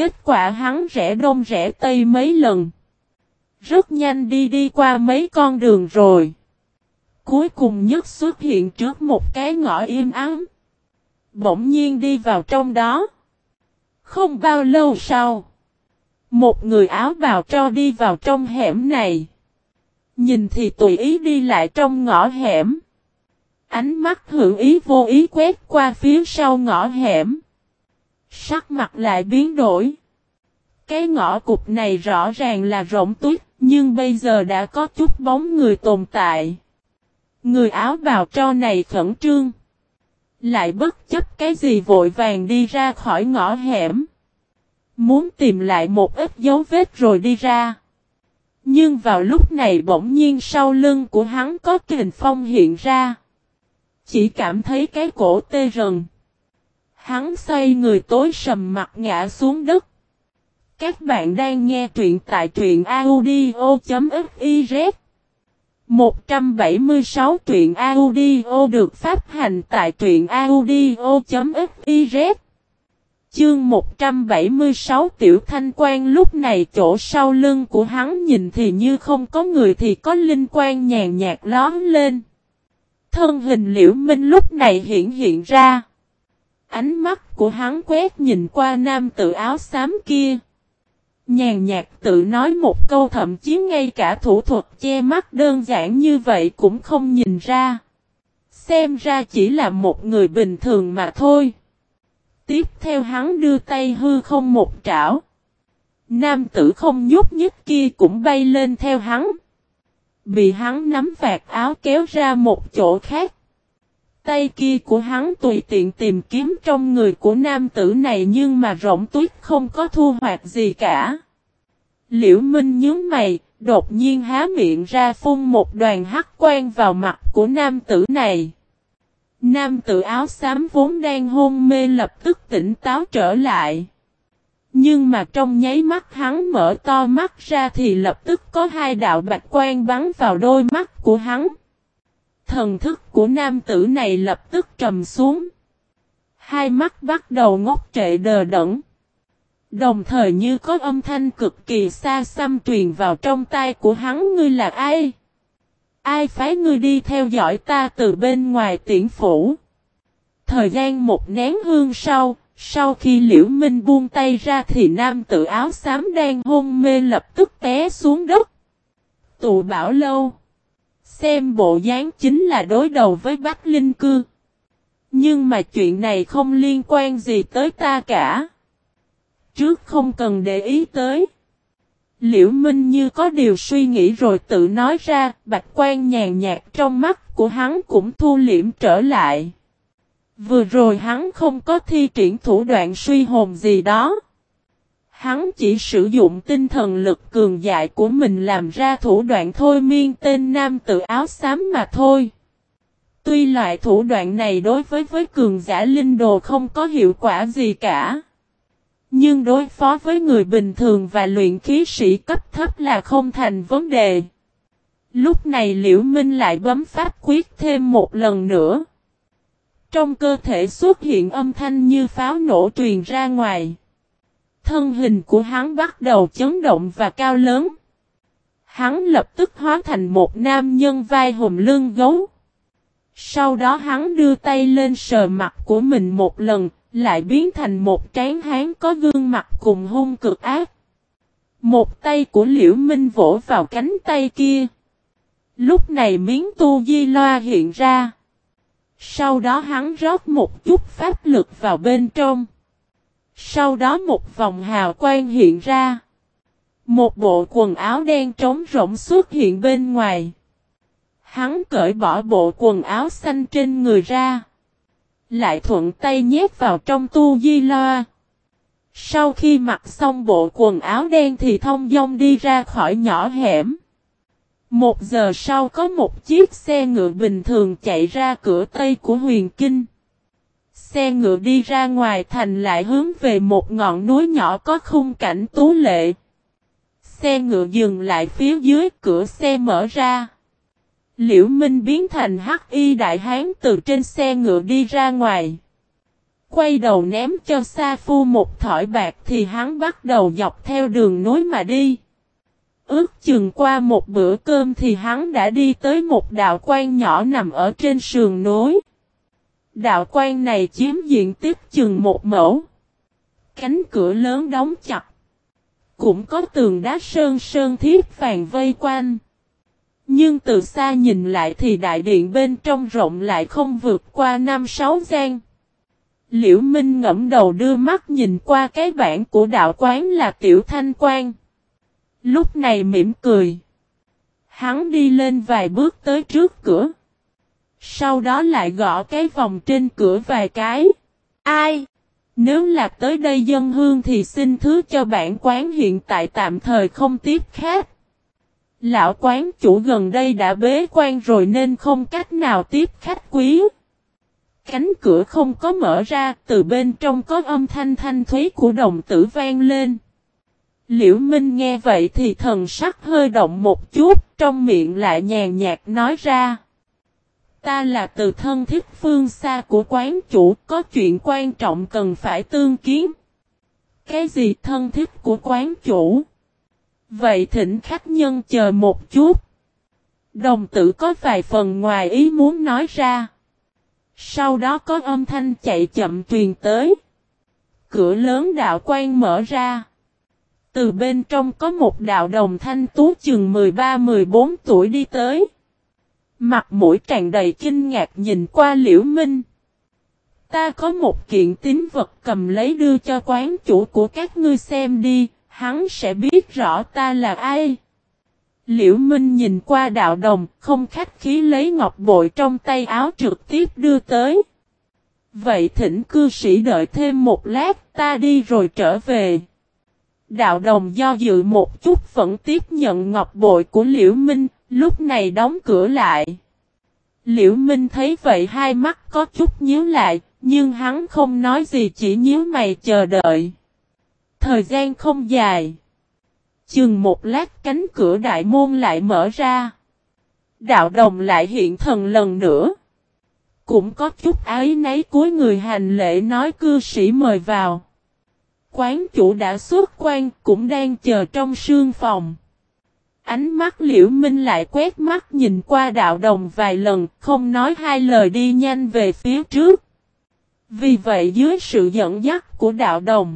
kết quả hắn rẽ đông rẽ tây mấy lần. Rất nhanh đi qua mấy con đường rồi. Cuối cùng nhất xuất hiện trước một cái ngõ im ắng. Bỗng nhiên đi vào trong đó. Không bao lâu sau, một người áo bào tro đi vào trong hẻm này. Nhìn thì tùy ý đi lại trong ngõ hẻm. Ánh mắt hữu ý vô ý quét qua phía sau ngõ hẻm. Sắc mặt lại biến đổi. Cái ngõ cụt này rõ ràng là rỗng tuếch, nhưng bây giờ đã có chút bóng người tồn tại. Người áo bào tro này khẩn trương. Lại bất chấp cái gì vội vàng đi ra khỏi ngõ hẻm. Muốn tìm lại một ít dấu vết rồi đi ra. Nhưng vào lúc này bỗng nhiên sau lưng của hắn có kình phong hiện ra. Chỉ cảm thấy cái cổ tê rần. Hắn xoay người tối sầm mặt ngã xuống đất. Các bạn đang nghe truyện tại truyện audio.fiz 176 truyện audio được phát hành tại truyện audio.fiz. Chương 176 Tiểu Thanh Quan. Lúc này chỗ sau lưng của hắn nhìn thì như không có người thì có linh quang nhàn nhạt lóm lên. Thân hình Liễu Minh lúc này hiện ra. Ánh mắt của hắn quét nhìn qua nam tử áo xám kia. Nhàn nhạt tự nói một câu, thậm chí ngay cả thủ thuật che mắt đơn giản như vậy cũng không nhìn ra. Xem ra chỉ là một người bình thường mà thôi. Tiếp theo hắn đưa tay hư không một trảo. Nam tử không nhúc nhích kia cũng bay lên theo hắn. Bị hắn nắm vạt áo kéo ra một chỗ khác. Tay kia của hắn tùy tiện tìm kiếm trong người của nam tử này nhưng mà rỗng tuếch không có thu hoạch gì cả. Liễu Minh nhướng mày, đột nhiên há miệng ra phun một đoàn hắc quang vào mặt của nam tử này. Nam tử áo xám vốn đang hôn mê lập tức tỉnh táo trở lại. Nhưng mà trong nháy mắt hắn mở to mắt ra thì lập tức có hai đạo bạch quang bắn vào đôi mắt của hắn. Thần thức của nam tử này lập tức trầm xuống. Hai mắt bắt đầu ngốc trệ đờ đẫn. Đồng thời như có âm thanh cực kỳ xa xăm truyền vào trong tai của hắn. Ngươi là ai? Ai phái ngươi đi theo dõi ta từ bên ngoài tiễn phủ? Thời gian một nén hương sau khi Liễu Minh buông tay ra thì nam tử áo xám đang hôn mê lập tức té xuống đất. Tụ Bảo Lâu. Xem bộ dáng chính là đối đầu với Bách Linh Cư. Nhưng mà chuyện này không liên quan gì tới ta cả. Trước không cần để ý tới. Liễu Minh như có điều suy nghĩ rồi tự nói ra, bạch quan nhàn nhạt trong mắt của hắn cũng thu liễm trở lại. Vừa rồi hắn không có thi triển thủ đoạn suy hồn gì đó. Hắn chỉ sử dụng tinh thần lực cường đại của mình làm ra thủ đoạn thôi miên tên nam tử áo xám mà thôi. Tuy loại thủ đoạn này đối với cường giả linh đồ không có hiệu quả gì cả. Nhưng đối phó với người bình thường và luyện khí sĩ cấp thấp là không thành vấn đề. Lúc này Liễu Minh lại bấm pháp quyết thêm một lần nữa. Trong cơ thể xuất hiện âm thanh như pháo nổ truyền ra ngoài. Thân hình của hắn bắt đầu chấn động và cao lớn. Hắn lập tức hóa thành một nam nhân vai hùm lưng gấu. Sau đó hắn đưa tay lên sờ mặt của mình một lần, lại biến thành một tráng hán có gương mặt cùng hung cực ác. Một tay của Liễu Minh vỗ vào cánh tay kia. Lúc này miếng tu di loa hiện ra. Sau đó hắn rót một chút pháp lực vào bên trong. Sau đó một vòng hào quang hiện ra. Một bộ quần áo đen trống rỗng xuất hiện bên ngoài. Hắn cởi bỏ bộ quần áo xanh trên người ra. Lại thuận tay nhét vào trong tu di loa. Sau khi mặc xong bộ quần áo đen thì thông dong đi ra khỏi nhỏ hẻm. 1 giờ sau có một chiếc xe ngựa bình thường chạy ra cửa Tây của Huyền Kinh. Xe ngựa đi ra ngoài thành lại hướng về một ngọn núi nhỏ có khung cảnh tú lệ. Xe ngựa dừng lại phía dưới, cửa xe mở ra. Liễu Minh biến thành hắc y đại hán từ trên xe ngựa đi ra ngoài. quay đầu ném cho Sa Phu một thỏi bạc thì hắn bắt đầu dọc theo đường núi mà đi. Ước chừng qua một bữa cơm thì hắn đã đi tới một đạo quan nhỏ nằm ở trên sườn núi. Đạo quan này chiếm diện tích chừng 1 mẫu. Cánh cửa lớn đóng chặt. Cũng có tường đá sơn thiếp vàng vây quanh. Nhưng từ xa nhìn lại thì đại điện bên trong rộng lại không vượt qua 5-6 gian. Liễu Minh ngẫm đầu đưa mắt nhìn qua cái bảng của đạo quán là Tiểu Thanh Quan. Lúc này mỉm cười. Hắn đi lên vài bước tới trước cửa. Sau đó lại gõ cái vòng trên cửa vài cái. Ai? Nếu là tới đây dân hương thì xin thứ cho bản quán hiện tại tạm thời không tiếp khách. Lão quán chủ gần đây đã bế quan rồi nên không cách nào tiếp khách quý. Cánh cửa không có mở ra, từ bên trong có âm thanh thanh thúy của đồng tử vang lên. Liễu Minh nghe vậy thì thần sắc hơi động một chút, trong miệng lại nhàn nhạt nói ra. Ta là từ thân thiết phương xa của quán chủ, có chuyện quan trọng cần phải tương kiến. Cái gì thân thiết của quán chủ? Vậy thỉnh khách nhân chờ một chút. Đồng tử có vài phần ngoài ý muốn nói ra. Sau đó có âm thanh chạy chậm truyền tới. Cửa lớn đạo quan mở ra. Từ bên trong có một đạo đồng thanh tú chừng 13-14 tuổi đi tới. Mặt mũi tràn đầy kinh ngạc nhìn qua Liễu Minh. Ta có một kiện tín vật cầm lấy đưa cho quán chủ của các ngươi xem đi, hắn sẽ biết rõ ta là ai. Liễu Minh nhìn qua đạo đồng, không khách khí lấy ngọc bội trong tay áo trực tiếp đưa tới. Vậy thỉnh cư sĩ đợi thêm một lát, ta đi rồi trở về. Đạo đồng do dự một chút vẫn tiếp nhận ngọc bội của Liễu Minh, lúc này đóng cửa lại. Liễu Minh thấy vậy hai mắt có chút nhíu lại, nhưng hắn không nói gì chỉ nhíu mày chờ đợi. Thời gian không dài. Chừng một lát cánh cửa đại môn lại mở ra. Đạo đồng lại hiện thần lần nữa. Cũng có chút áy náy cúi người hành lễ nói cư sĩ mời vào. Quán chủ đã xuất quan cũng đang chờ trong sương phòng. Ánh mắt Liễu Minh lại quét mắt nhìn qua đạo đồng vài lần, không nói hai lời đi nhanh về phía trước. Vì vậy dưới sự dẫn dắt của đạo đồng,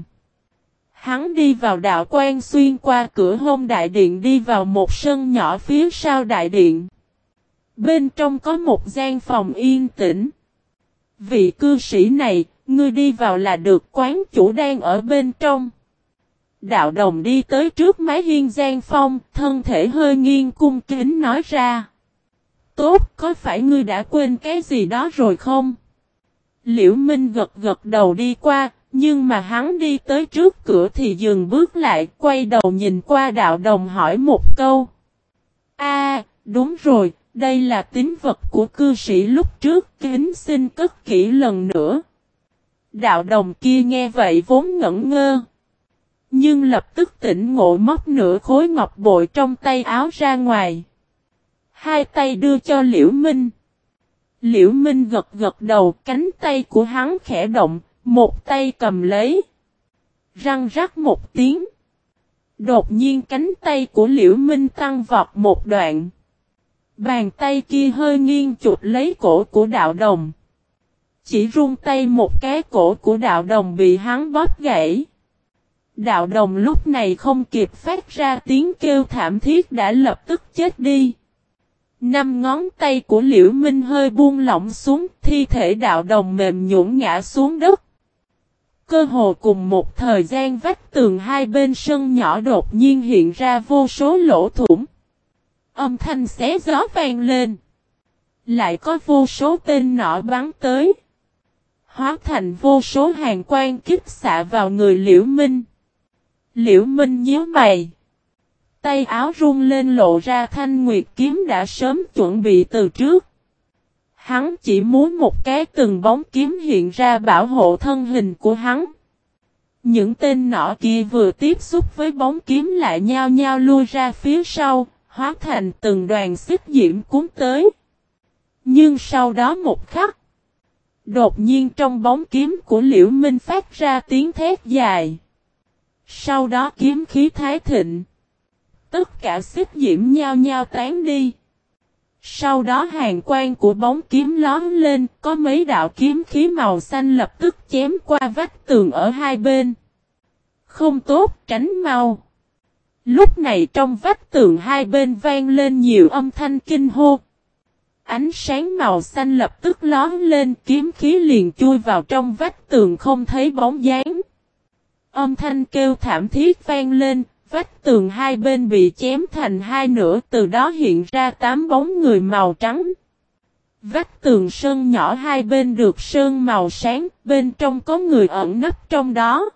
hắn đi vào đạo quan xuyên qua cửa hông đại điện đi vào một sân nhỏ phía sau đại điện. Bên trong có một gian phòng yên tĩnh. Vị cư sĩ này, ngươi đi vào là được, quán chủ đang ở bên trong. Đạo đồng đi tới trước mái hiên gian phong, thân thể hơi nghiêng cung kính nói ra. Tốt, có phải ngươi đã quên cái gì đó rồi không? Liễu Minh gật gật đầu đi qua, nhưng mà hắn đi tới trước cửa thì dừng bước lại, quay đầu nhìn qua đạo đồng hỏi một câu. Đúng rồi, đây là tín vật của cư sĩ lúc trước, kính xin cất kỹ lần nữa. Đạo đồng kia nghe vậy vốn ngẩn ngơ. Nhưng lập tức tỉnh ngộ móc nửa khối ngọc bội trong tay áo ra ngoài. Hai tay đưa cho Liễu Minh. Liễu Minh gật gật đầu, cánh tay của hắn khẽ động, một tay cầm lấy. Răng rắc một tiếng. Đột nhiên cánh tay của Liễu Minh tăng vọt một đoạn. Bàn tay kia hơi nghiêng chụp lấy cổ của đạo đồng. Chỉ run tay một cái, cổ của đạo đồng bị hắn bóp gãy. Đạo đồng lúc này không kịp phát ra tiếng kêu thảm thiết đã lập tức chết đi. 5 ngón tay của Liễu Minh hơi buông lỏng xuống, thi thể đạo đồng mềm nhũn ngã xuống đất. Cơ hồ cùng một thời gian vách tường hai bên sân nhỏ đột nhiên hiện ra vô số lỗ thủng. Âm thanh xé gió vang lên. Lại có vô số tên nỏ bắn tới. Hóa thành vô số hàng quang kích xạ vào người Liễu Minh. Liễu Minh nhíu mày. Tay áo rung lên lộ ra thanh nguyệt kiếm đã sớm chuẩn bị từ trước. Hắn chỉ muốn một cái từng bóng kiếm hiện ra bảo hộ thân hình của hắn. Những tên nọ kia vừa tiếp xúc với bóng kiếm lại nhao nhao lui ra phía sau, hóa thành từng đoàn xích diễm cuốn tới. Nhưng sau đó một khắc, Đột nhiên trong bóng kiếm của Liễu Minh phát ra tiếng thét dài. Sau đó kiếm khí thái thịnh. Tất cả xích diễm nhao nhao tán đi. Sau đó hàn quang của bóng kiếm lóm lên, có mấy đạo kiếm khí màu xanh lập tức chém qua vách tường ở hai bên. Không tốt, tránh mau. Lúc này trong vách tường hai bên vang lên nhiều âm thanh kinh hô. Ánh sáng màu xanh lập tức lóm lên, kiếm khí liền chui vào trong vách tường không thấy bóng dáng. Âm thanh kêu thảm thiết vang lên, vách tường hai bên bị chém thành hai nửa, từ đó hiện ra 8 bóng người màu trắng. Vách tường sơn nhỏ hai bên được sơn màu sáng, bên trong có người ẩn nấp trong đó.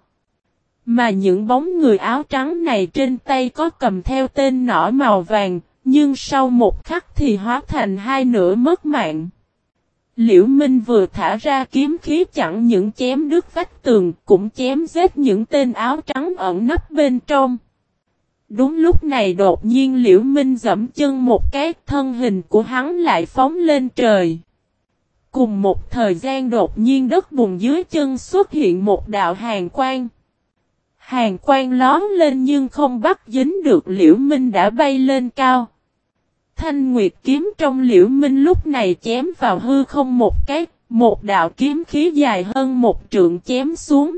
Mà những bóng người áo trắng này trên tay có cầm theo tên nỏ màu vàng, nhưng sau một khắc thì hóa thành hai nửa mất mạng. Liễu Minh vừa thả ra kiếm khí chẳng những chém đứt vách tường, cũng chém giết những tên áo trắng ẩn nấp bên trong. Đúng lúc này đột nhiên Liễu Minh giẫm chân một cái, thân hình của hắn lại phóng lên trời. Cùng một thời gian đột nhiên đất bùn dưới chân xuất hiện một đạo hàn quang. Hàn quang lóm lên nhưng không bắt dính được, Liễu Minh đã bay lên cao. Thanh Nguyệt kiếm trong Liễu Minh lúc này chém vào hư không một cái, một đạo kiếm khí dài hơn một trượng chém xuống.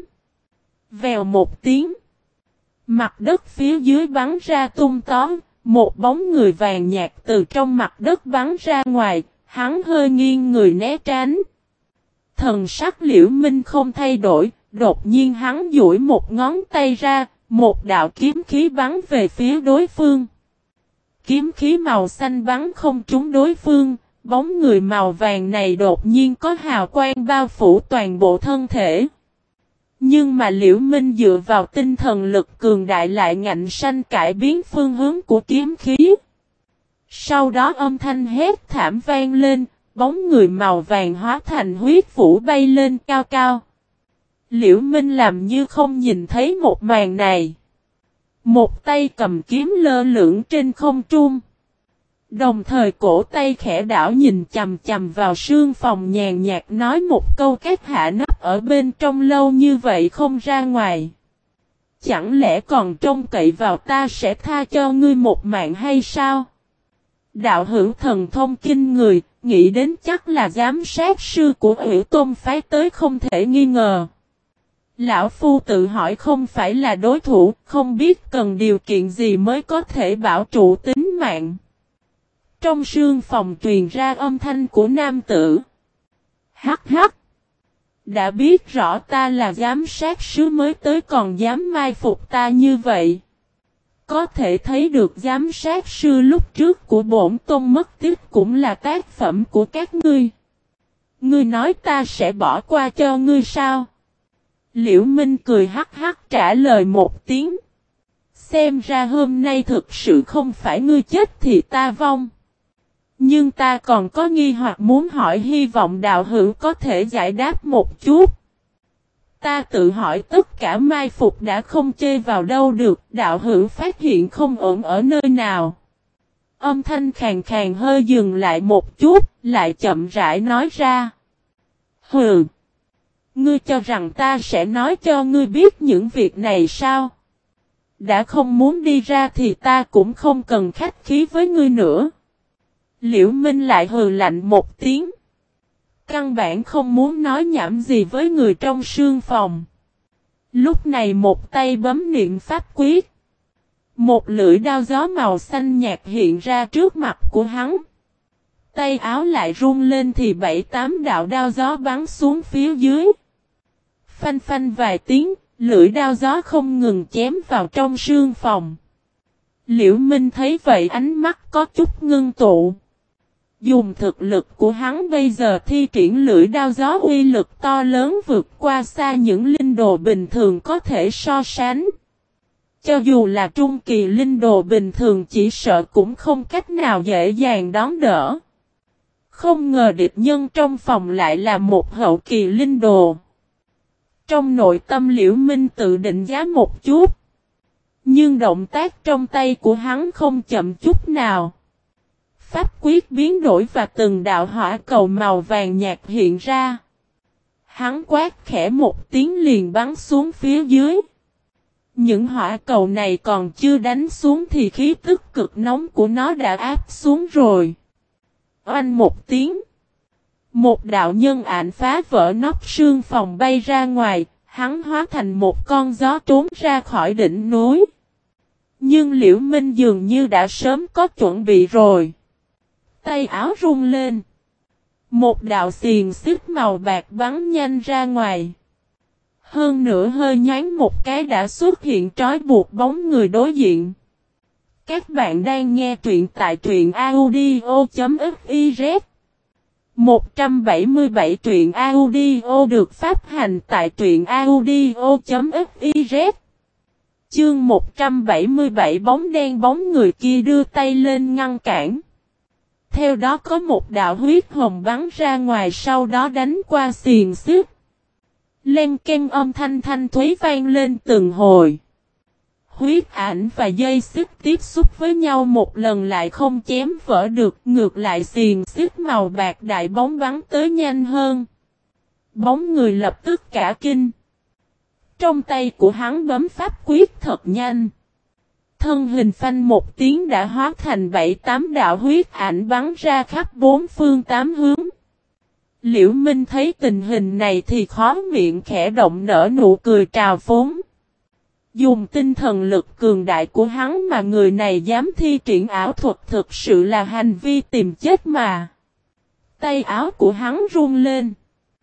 Vèo một tiếng. Mặt đất phía dưới bắn ra tung tóm, một bóng người vàng nhạt từ trong mặt đất bắn ra ngoài, hắn hơi nghiêng người né tránh. Thần sắc Liễu Minh không thay đổi, đột nhiên hắn duỗi một ngón tay ra, một đạo kiếm khí bắn về phía đối phương. Kiếm khí màu xanh bắn không trúng đối phương, bóng người màu vàng này đột nhiên có hào quang bao phủ toàn bộ thân thể. Nhưng mà Liễu Minh dựa vào tinh thần lực cường đại lại ngạnh sanh cải biến phương hướng của kiếm khí. Sau đó âm thanh hét thảm vang lên, bóng người màu vàng hóa thành huyết vũ bay lên cao cao. Liễu Minh làm như không nhìn thấy một màn này. Một tay cầm kiếm lơ lửng trên không trung. Đồng thời cổ tay khẽ đảo nhìn chằm chằm vào sương phòng nhàn nhạt nói một câu, các hạ nấp ở bên trong lâu như vậy không ra ngoài. Chẳng lẽ còn trông cậy vào ta sẽ tha cho ngươi một mạng hay sao? Đạo hữu thần thông kinh người, nghĩ đến chắc là giám sát sư của Hữu Tôn phái tới không thể nghi ngờ. Lão Phu tự hỏi không phải là đối thủ, không biết cần điều kiện gì mới có thể bảo trụ tính mạng. Trong sương phòng truyền ra âm thanh của nam tử. Hắc hắc. Đã biết rõ ta là giám sát sứ mới tới còn dám mai phục ta như vậy. Có thể thấy được giám sát sư lúc trước của bổn tôn mất tích cũng là tác phẩm của các ngươi. Ngươi nói ta sẽ bỏ qua cho ngươi sao? Liễu Minh cười hắc hắc trả lời một tiếng. Xem ra hôm nay thực sự không phải ngươi chết thì ta vong. Nhưng ta còn có nghi hoặc muốn hỏi, hy vọng đạo hữu có thể giải đáp một chút. Ta tự hỏi tất cả mai phục đã không chê vào đâu được, đạo hữu phát hiện không ổn ở nơi nào. Âm thanh khàn khàn hơi dừng lại một chút, lại chậm rãi nói ra. Hừ! Ngươi cho rằng ta sẽ nói cho ngươi biết những việc này sao? Đã không muốn đi ra thì ta cũng không cần khách khí với ngươi nữa. Liễu Minh lại hừ lạnh một tiếng. Căn bản không muốn nói nhảm gì với người trong sương phòng. Lúc này một tay bấm niệm pháp quyết. Một lưỡi đao gió màu xanh nhạt hiện ra trước mặt của hắn. Tay áo lại rung lên thì 7-8 đạo đao gió bắn xuống phía dưới. Phanh phanh vài tiếng, lưỡi đao gió không ngừng chém vào trong sương phòng. Liễu Minh thấy vậy ánh mắt có chút ngưng tụ. Dùng thực lực của hắn bây giờ thi triển lưỡi đao gió uy lực to lớn vượt qua xa những linh đồ bình thường có thể so sánh. Cho dù là trung kỳ linh đồ bình thường chỉ sợ cũng không cách nào dễ dàng đón đỡ. Không ngờ địch nhân trong phòng lại là một hậu kỳ linh đồ. Trong nội tâm Liễu Minh tự định giá một chút. Nhưng động tác trong tay của hắn không chậm chút nào. Pháp quyết biến đổi và từng đạo hỏa cầu màu vàng nhạt hiện ra. Hắn quát khẽ một tiếng liền bắn xuống phía dưới. Những hỏa cầu này còn chưa đánh xuống thì khí tức cực nóng của nó đã áp xuống rồi. Oanh một tiếng. Một đạo nhân ảnh phá vỡ nóc sương phòng bay ra ngoài, hắn hóa thành một con gió trốn ra khỏi đỉnh núi. Nhưng Liễu Minh dường như đã sớm có chuẩn bị rồi. Tay áo rung lên. Một đạo xiềng xích màu bạc bắn nhanh ra ngoài. Hơn nữa hơi nhoáng một cái đã xuất hiện trói buộc bóng người đối diện. Các bạn đang nghe truyện tại truyện audio.fiz 177 truyện audio được phát hành tại truyện audio.fiz. Chương 177 bóng đen bóng người kia đưa tay lên ngăn cản. Theo đó có một đạo huyết hồng bắn ra ngoài sau đó đánh qua xiềng xích. Len keng âm thanh thanh thúy vang lên từng hồi. Huyết ảnh và dây xích tiếp xúc với nhau một lần lại không chém vỡ được, ngược lại xiềng xích màu bạc đại bóng bắn tới nhanh hơn. Bóng người lập tức cả kinh. Trong tay của hắn bấm pháp quyết thật nhanh. Thân hình phanh một tiếng đã hóa thành 7-8 đạo huyết ảnh bắn ra khắp bốn phương tám hướng. Liễu Minh thấy tình hình này thì khó miệng khẽ động nở nụ cười trào phúng. Dùng tinh thần lực cường đại của hắn mà người này dám thi triển ảo thuật thực sự là hành vi tìm chết mà. Tay áo của hắn run lên.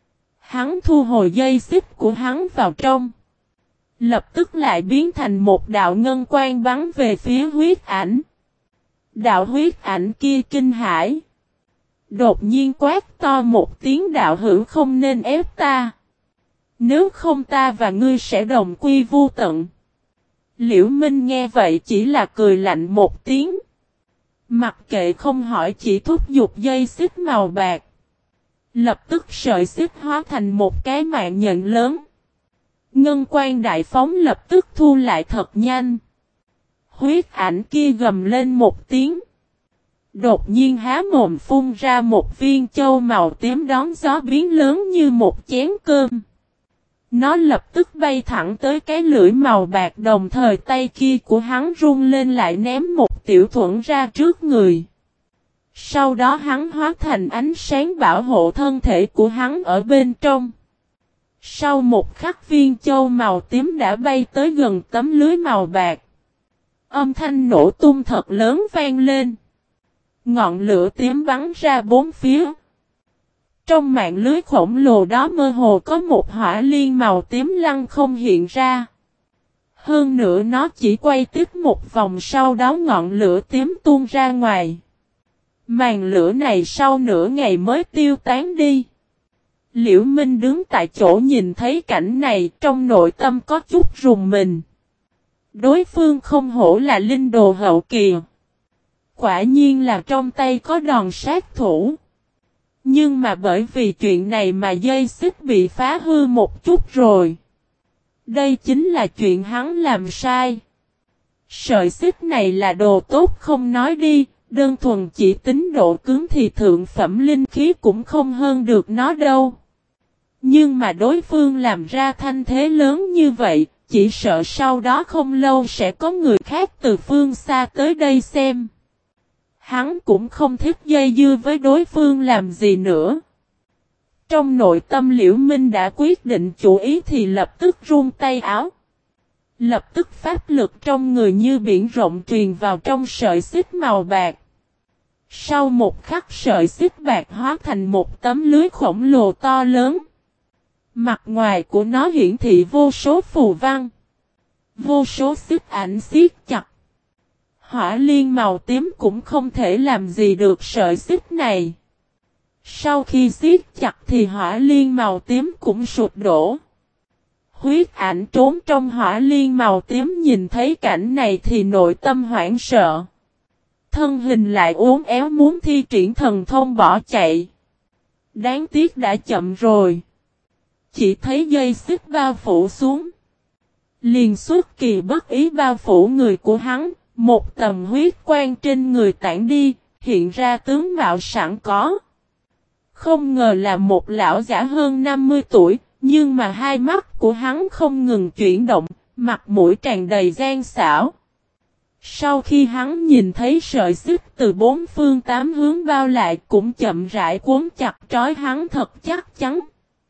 Hắn thu hồi dây xích của hắn vào trong. Lập tức lại biến thành một đạo ngân quang bắn về phía huyết ảnh. Đạo huyết ảnh kia kinh hãi. Đột nhiên quát to một tiếng đạo hữu không nên ép ta. Nếu không ta và ngươi sẽ đồng quy vu tận. Liễu Minh nghe vậy chỉ là cười lạnh một tiếng. Mặc kệ không hỏi chỉ thúc giục dây xích màu bạc. Lập tức sợi xích hóa thành một cái mạng nhện lớn. Ngân quang đại phóng lập tức thu lại thật nhanh. Huyết ảnh kia gầm lên một tiếng. Đột nhiên há mồm phun ra một viên châu màu tím đón gió biến lớn như một chén cơm. Nó lập tức bay thẳng tới cái lưỡi màu bạc, đồng thời tay kia của hắn rung lên lại ném một tiểu thuẫn ra trước người. Sau đó hắn hóa thành ánh sáng bảo hộ thân thể của hắn ở bên trong. Sau một khắc viên châu màu tím đã bay tới gần tấm lưới màu bạc. Âm thanh nổ tung thật lớn vang lên. Ngọn lửa tím bắn ra bốn phía. Trong mạng lưới khổng lồ đó mơ hồ có một hỏa liên màu tím lăng không hiện ra. Hơn nữa nó chỉ quay tiếp một vòng sau đó ngọn lửa tím tuôn ra ngoài. Màn lửa này sau nửa ngày mới tiêu tán đi. Liễu Minh đứng tại chỗ nhìn thấy cảnh này trong nội tâm có chút rùng mình. Đối phương không hổ là linh đồ hậu kỳ. Quả nhiên là trong tay có đòn sát thủ. Nhưng mà bởi vì chuyện này mà dây xích bị phá hư một chút rồi. Đây chính là chuyện hắn làm sai. Sợi xích này là đồ tốt không nói đi, đơn thuần chỉ tính độ cứng thì thượng phẩm linh khí cũng không hơn được nó đâu. Nhưng mà đối phương làm ra thanh thế lớn như vậy, chỉ sợ sau đó không lâu sẽ có người khác từ phương xa tới đây xem. Hắn cũng không thích dây dưa với đối phương làm gì nữa. Trong nội tâm Liễu Minh đã quyết định chủ ý thì lập tức run tay áo. Lập tức pháp lực trong người như biển rộng truyền vào trong sợi xích màu bạc. Sau một khắc sợi xích bạc hóa thành một tấm lưới khổng lồ to lớn. Mặt ngoài của nó hiển thị vô số phù văn. Vô số xích ảnh siết chặt. Hỏa liên màu tím cũng không thể làm gì được sợi xích này. Sau khi siết chặt thì hỏa liên màu tím cũng sụp đổ. Huyết ảnh trốn trong hỏa liên màu tím nhìn thấy cảnh này thì nội tâm hoảng sợ. Thân hình lại uốn éo muốn thi triển thần thông bỏ chạy. Đáng tiếc đã chậm rồi. Chỉ thấy dây xích bao phủ xuống. Liền xuất kỳ bất ý bao phủ người của hắn. Một tầm huyết quang trên người tản đi, hiện ra tướng mạo sẵn có. Không ngờ là một lão giả hơn 50 tuổi, nhưng mà hai mắt của hắn không ngừng chuyển động, mặt mũi tràn đầy gian xảo. Sau khi hắn nhìn thấy sợi xích từ bốn phương tám hướng bao lại cũng chậm rãi cuốn chặt trói hắn thật chắc chắn.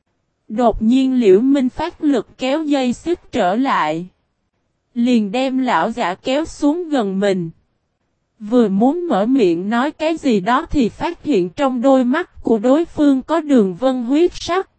Đột nhiên Liễu Minh phát lực kéo dây xích trở lại. Liền đem lão giả kéo xuống gần mình. Vừa muốn mở miệng nói cái gì đó thì phát hiện trong đôi mắt của đối phương có đường vân huyết sắc.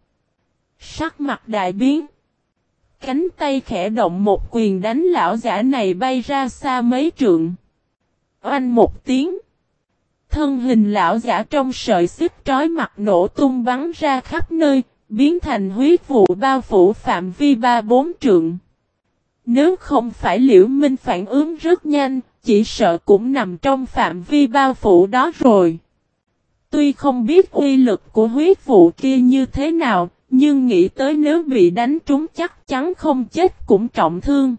Sắc mặt đại biến. Cánh tay khẽ động một quyền đánh lão giả này bay ra xa mấy trượng. Oanh một tiếng. Thân hình lão giả trong sợi xích trói mặt nổ tung bắn ra khắp nơi, biến thành huyết vụ bao phủ phạm vi 3-4 trượng. Nếu không phải Liễu Minh phản ứng rất nhanh, chỉ sợ cũng nằm trong phạm vi bao phủ đó rồi. Tuy không biết uy lực của huyết vụ kia như thế nào, nhưng nghĩ tới nếu bị đánh trúng chắc chắn không chết cũng trọng thương.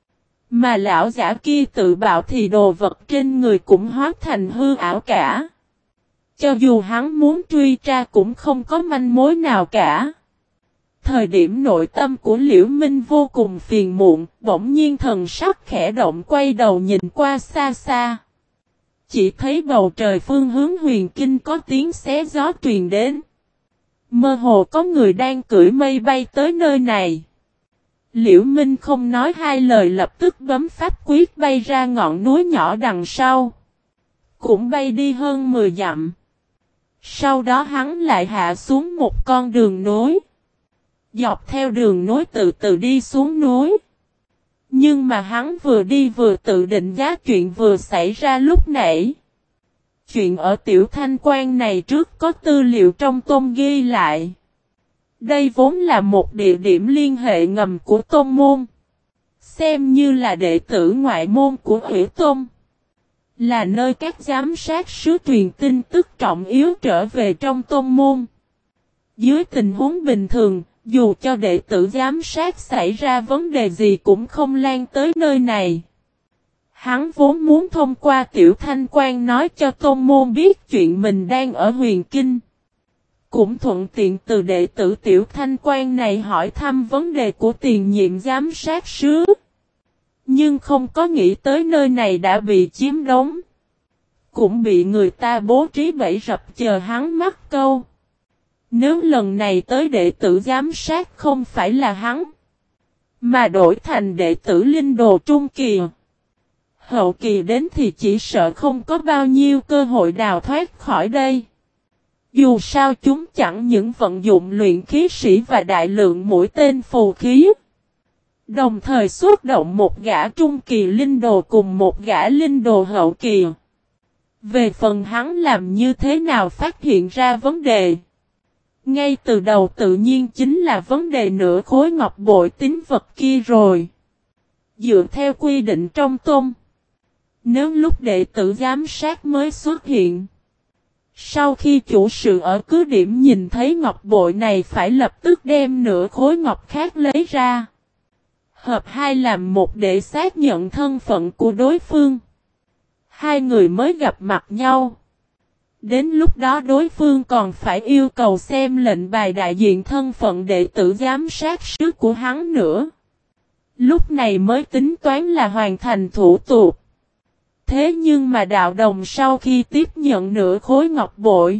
Mà lão giả kia tự bạo thì đồ vật trên người cũng hóa thành hư ảo cả. Cho dù hắn muốn truy tra cũng không có manh mối nào cả. Thời điểm nội tâm của Liễu Minh vô cùng phiền muộn, bỗng nhiên thần sắc khẽ động quay đầu nhìn qua xa xa. Chỉ thấy bầu trời phương hướng huyền kinh có tiếng xé gió truyền đến. Mơ hồ có người đang cưỡi mây bay tới nơi này. Liễu Minh không nói hai lời lập tức bấm pháp quyết bay ra ngọn núi nhỏ đằng sau. Cũng bay đi hơn 10 dặm. Sau đó hắn lại hạ xuống một con đường núi. Dọc theo đường núi từ từ đi xuống núi. Nhưng mà hắn vừa đi vừa tự định giá chuyện vừa xảy ra lúc nãy. Chuyện ở Tiểu Thanh Quan này trước có tư liệu trong tôn ghi lại. Đây vốn là một địa điểm liên hệ ngầm của tôn môn. Xem như là đệ tử ngoại môn của Hủy Tôn. Là nơi các giám sát sứ truyền tin tức trọng yếu trở về trong tôn môn. Dưới tình huống bình thường, dù cho đệ tử giám sát xảy ra vấn đề gì cũng không lan tới nơi này. Hắn vốn muốn thông qua Tiểu Thanh Quan nói cho tôn môn biết chuyện mình đang ở huyền kinh. Cũng thuận tiện từ đệ tử Tiểu Thanh Quan này hỏi thăm vấn đề của tiền nhiệm giám sát sứ. Nhưng không có nghĩ tới nơi này đã bị chiếm đóng. Cũng bị người ta bố trí bẫy rập chờ hắn mắc câu. Nếu lần này tới đệ tử giám sát không phải là hắn, mà đổi thành đệ tử linh đồ trung kỳ, hậu kỳ đến thì chỉ sợ không có bao nhiêu cơ hội đào thoát khỏi đây. Dù sao chúng chẳng những vận dụng luyện khí sĩ và đại lượng mũi tên phù khí, đồng thời xuất động một gã trung kỳ linh đồ cùng một gã linh đồ hậu kỳ. Về phần hắn làm như thế nào phát hiện ra vấn đề? Ngay từ đầu tự nhiên chính là vấn đề nửa khối ngọc bội tín vật kia rồi. Dựa theo quy định trong tôn, nếu lúc đệ tử giám sát mới xuất hiện, sau khi chủ sự ở cứ điểm nhìn thấy ngọc bội này phải lập tức đem nửa khối ngọc khác lấy ra. Hợp hai làm một để xác nhận thân phận của đối phương. Hai người mới gặp mặt nhau. Đến lúc đó đối phương còn phải yêu cầu xem lệnh bài đại diện thân phận đệ tử giám sát sứ của hắn nữa. Lúc này mới tính toán là hoàn thành thủ tục. Thế nhưng mà đạo đồng sau khi tiếp nhận nửa khối ngọc bội,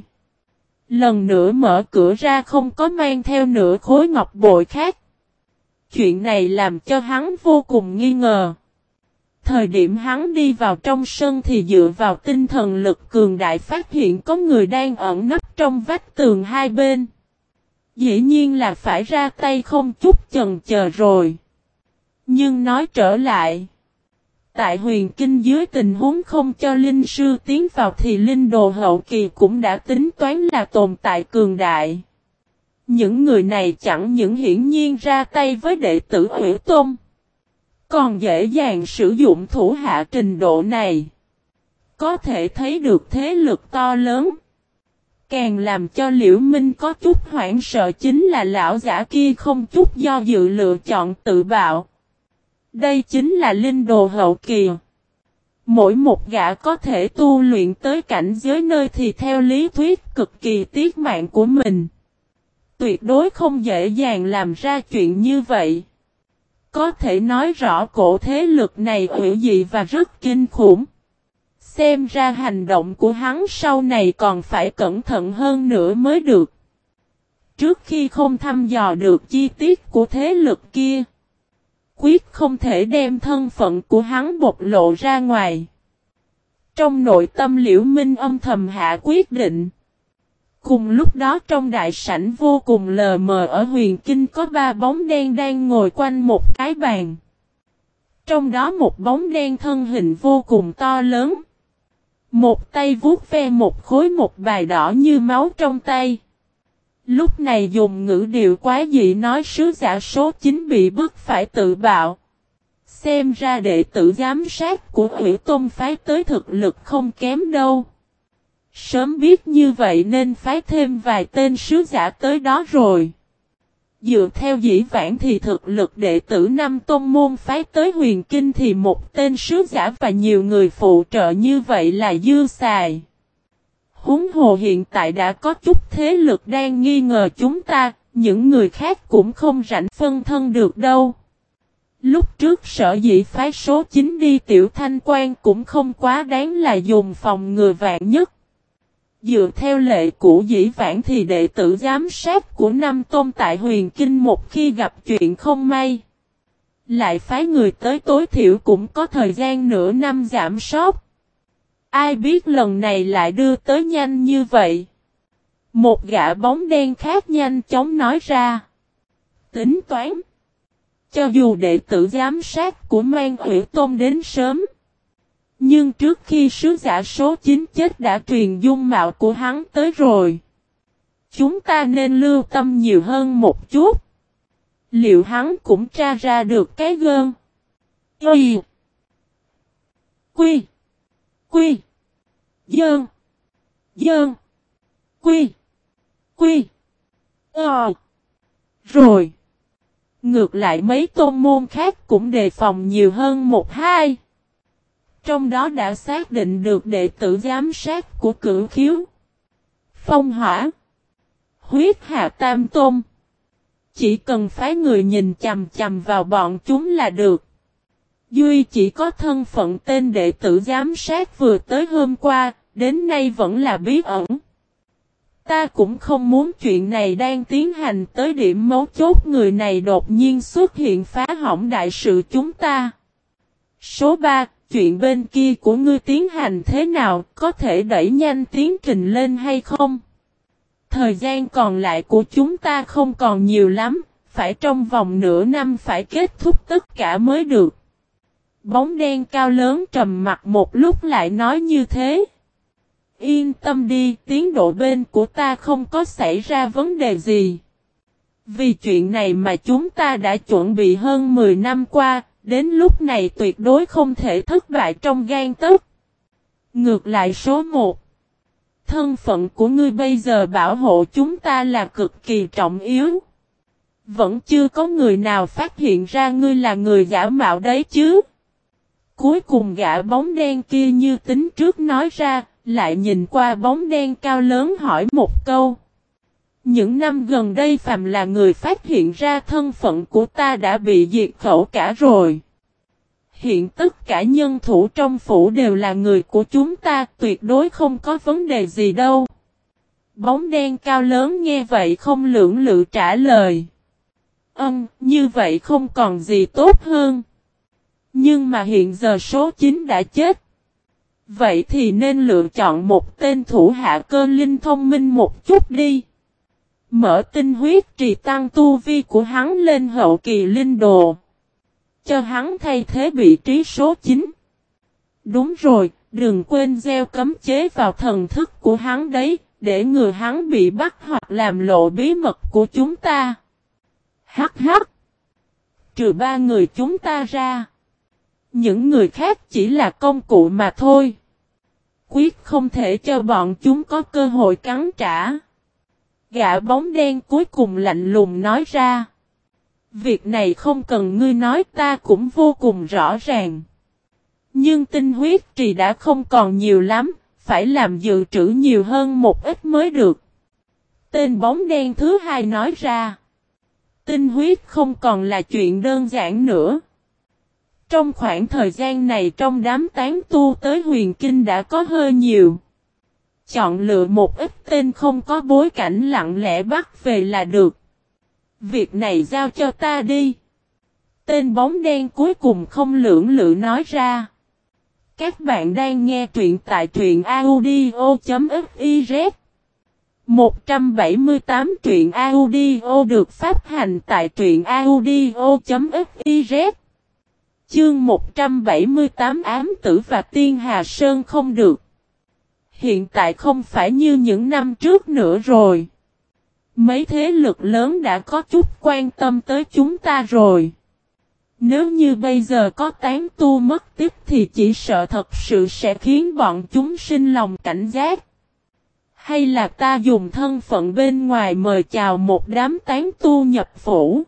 lần nữa mở cửa ra không có mang theo nửa khối ngọc bội khác. Chuyện này làm cho hắn vô cùng nghi ngờ. Thời điểm hắn đi vào trong sân thì dựa vào tinh thần lực cường đại phát hiện có người đang ẩn nấp trong vách tường hai bên. Dĩ nhiên là phải ra tay không chút chần chờ rồi. Nhưng nói trở lại, tại huyền kinh dưới tình huống không cho linh sư tiến vào thì linh đồ hậu kỳ cũng đã tính toán là tồn tại cường đại. Những người này chẳng những hiển nhiên ra tay với đệ tử Hủy Tôn, còn dễ dàng sử dụng thủ hạ trình độ này. Có thể thấy được thế lực to lớn. Càng làm cho Liễu Minh có chút hoảng sợ chính là lão giả kia không chút do dự lựa chọn tự bạo. Đây chính là linh đồ hậu kỳ. Mỗi một gã có thể tu luyện tới cảnh giới nơi thì theo lý thuyết cực kỳ tiếc mạng của mình. Tuyệt đối không dễ dàng làm ra chuyện như vậy. Có thể nói rõ cổ thế lực này hủy dị và rất kinh khủng. Xem ra hành động của hắn sau này còn phải cẩn thận hơn nữa mới được. Trước khi không thăm dò được chi tiết của thế lực kia, quyết không thể đem thân phận của hắn bộc lộ ra ngoài. Trong nội tâm Liễu Minh âm thầm hạ quyết định. Cùng lúc đó trong đại sảnh vô cùng lờ mờ ở Huyền Kinh có 3 bóng đen đang ngồi quanh một cái bàn. Trong đó một bóng đen thân hình vô cùng to lớn. Một tay vuốt ve một khối một bài đỏ như máu trong tay. Lúc này dùng ngữ điệu quá dị nói sứ giả số 9 bị bức phải tự bạo. Xem ra đệ tử giám sát của Hủy Tôn phái tới thực lực không kém đâu. Sớm biết như vậy nên phái thêm vài tên sứ giả tới đó rồi. Dựa theo dĩ vãng thì thực lực đệ tử năm tôn môn phái tới Huyền Kinh thì một tên sứ giả và nhiều người phụ trợ như vậy là dư xài. Huống hồ hiện tại đã có chút thế lực đang nghi ngờ chúng ta, những người khác cũng không rảnh phân thân được đâu. Lúc trước sở dĩ phái số 9 đi Tiểu Thanh Quan cũng không quá đáng là dùng phòng ngừa vạn nhất. Dựa theo lệ cũ dĩ vãng thì đệ tử giám sát của Nam Tôn tại Huyền Kinh một khi gặp chuyện không may, lại phái người tới tối thiểu cũng có thời gian nửa năm giảm sót. Ai biết lần này lại đưa tới nhanh như vậy. Một gã bóng đen khác nhanh chóng nói ra. Tính toán. Cho dù đệ tử giám sát của Man Hủy Tôn đến sớm, nhưng trước khi sứ giả số 9 chết đã truyền dung mạo của hắn tới rồi. Chúng ta nên lưu tâm nhiều hơn một chút. Liệu hắn cũng tra ra được cái gơn? Y. Quy. Quy. Dơn. Dơn. Quy. Quy. Rồi. Ngược lại mấy tôn môn khác cũng đề phòng nhiều hơn một hai. Trong đó đã xác định được đệ tử giám sát của Cửu Khiếu, Phong Hỏa, Huyết Hà Tam Tôn. Chỉ cần phái người nhìn chằm chằm vào bọn chúng là được. Duy chỉ có thân phận tên đệ tử giám sát vừa tới hôm qua, đến nay vẫn là bí ẩn. Ta cũng không muốn chuyện này đang tiến hành tới điểm mấu chốt người này đột nhiên xuất hiện phá hỏng đại sự chúng ta. Số 3. Chuyện bên kia của ngươi tiến hành thế nào, có thể đẩy nhanh tiến trình lên hay không? Thời gian còn lại của chúng ta không còn nhiều lắm, phải trong vòng nửa năm phải kết thúc tất cả mới được. Bóng đen cao lớn trầm mặt một lúc lại nói như thế. Yên tâm đi, tiến độ bên của ta không có xảy ra vấn đề gì. Vì chuyện này mà chúng ta đã chuẩn bị hơn 10 năm qua, đến lúc này tuyệt đối không thể thất bại trong gang tấc. Ngược lại số 1. Thân phận của ngươi bây giờ bảo hộ chúng ta là cực kỳ trọng yếu. Vẫn chưa có người nào phát hiện ra ngươi là người giả mạo đấy chứ. Cuối cùng gã bóng đen kia như tính trước nói ra, lại nhìn qua bóng đen cao lớn hỏi một câu. Những năm gần đây phàm là người phát hiện ra thân phận của ta đã bị diệt khẩu cả rồi. Hiện tất cả nhân thủ trong phủ đều là người của chúng ta, tuyệt đối không có vấn đề gì đâu. Bóng đen cao lớn nghe vậy không lưỡng lự trả lời. Như vậy không còn gì tốt hơn. Nhưng mà hiện giờ số 9 đã chết. Vậy thì nên lựa chọn một tên thủ hạ cơ linh thông minh một chút đi. Mở tinh huyết trì tăng tu vi của hắn lên hậu kỳ linh đồ. Cho hắn thay thế vị trí số 9. Đúng rồi, đừng quên gieo cấm chế vào thần thức của hắn đấy, để ngừa hắn bị bắt hoặc làm lộ bí mật của chúng ta. Hắc hắc. Trừ 3 người chúng ta ra. Những người khác chỉ là công cụ mà thôi. Quyết không thể cho bọn chúng có cơ hội cắn trả. Gã bóng đen cuối cùng lạnh lùng nói ra. Việc này không cần ngươi nói ta cũng vô cùng rõ ràng. Nhưng tinh huyết trì đã không còn nhiều lắm, phải làm dự trữ nhiều hơn một ít mới được. Tên bóng đen thứ hai nói ra. Tinh huyết không còn là chuyện đơn giản nữa. Trong khoảng thời gian này trong đám tán tu tới huyền kinh đã có hơi nhiều. Chọn lựa một ít tên không có bối cảnh lặng lẽ bắt về là được. Việc này giao cho ta đi. Tên bóng đen cuối cùng không lưỡng lự nói ra. Các bạn đang nghe truyện tại truyện audio.fiz 178 truyện audio được phát hành tại truyện audio.fiz. Chương 178 ám tử và Tiên Hà Sơn không được. Hiện tại không phải như những năm trước nữa rồi. Mấy thế lực lớn đã có chút quan tâm tới chúng ta rồi. Nếu như bây giờ có tán tu mất tích thì chỉ sợ thật sự sẽ khiến bọn chúng sinh lòng cảnh giác. Hay là ta dùng thân phận bên ngoài mời chào một đám tán tu nhập phủ.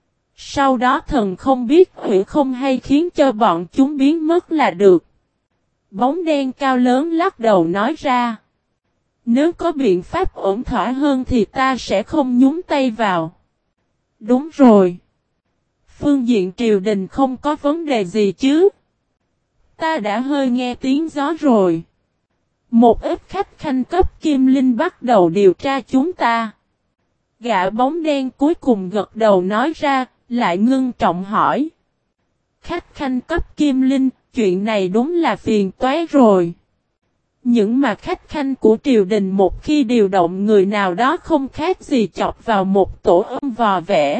Sau đó thần không biết hủy không hay khiến cho bọn chúng biến mất là được. Bóng đen cao lớn lắc đầu nói ra. Nếu có biện pháp ổn thỏa hơn thì ta sẽ không nhúng tay vào. Đúng rồi. Phương diện triều đình không có vấn đề gì chứ. Ta đã hơi nghe tiếng gió rồi. Một ít khách khanh cấp kim linh bắt đầu điều tra chúng ta. Gã bóng đen cuối cùng gật đầu nói ra, lại ngưng trọng hỏi. Khách khanh cấp kim linh, chuyện này đúng là phiền toái rồi. Những mà khách khanh của triều đình một khi điều động người nào đó không khác gì chọc vào một tổ ong vò vẽ.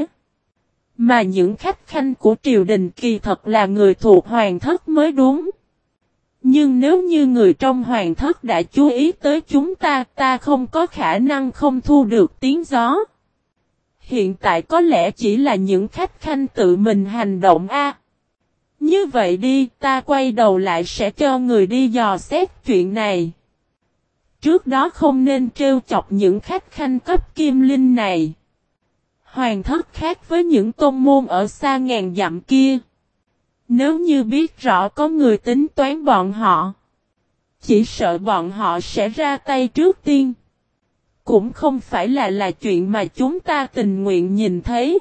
Mà những khách khanh của triều đình kỳ thật là người thuộc hoàng thất mới đúng. Nhưng nếu như người trong hoàng thất đã chú ý tới chúng ta không có khả năng không thu được tiếng gió. Hiện tại có lẽ chỉ là những khách khanh tự mình hành động a. Như vậy đi, ta quay đầu lại sẽ cho người đi dò xét chuyện này. Trước đó không nên trêu chọc những khách khanh cấp kim linh này. Hoàng thất khác với những tôn môn ở xa ngàn dặm kia. Nếu như biết rõ có người tính toán bọn họ, chỉ sợ bọn họ sẽ ra tay trước tiên. Cũng không phải là chuyện mà chúng ta tình nguyện nhìn thấy.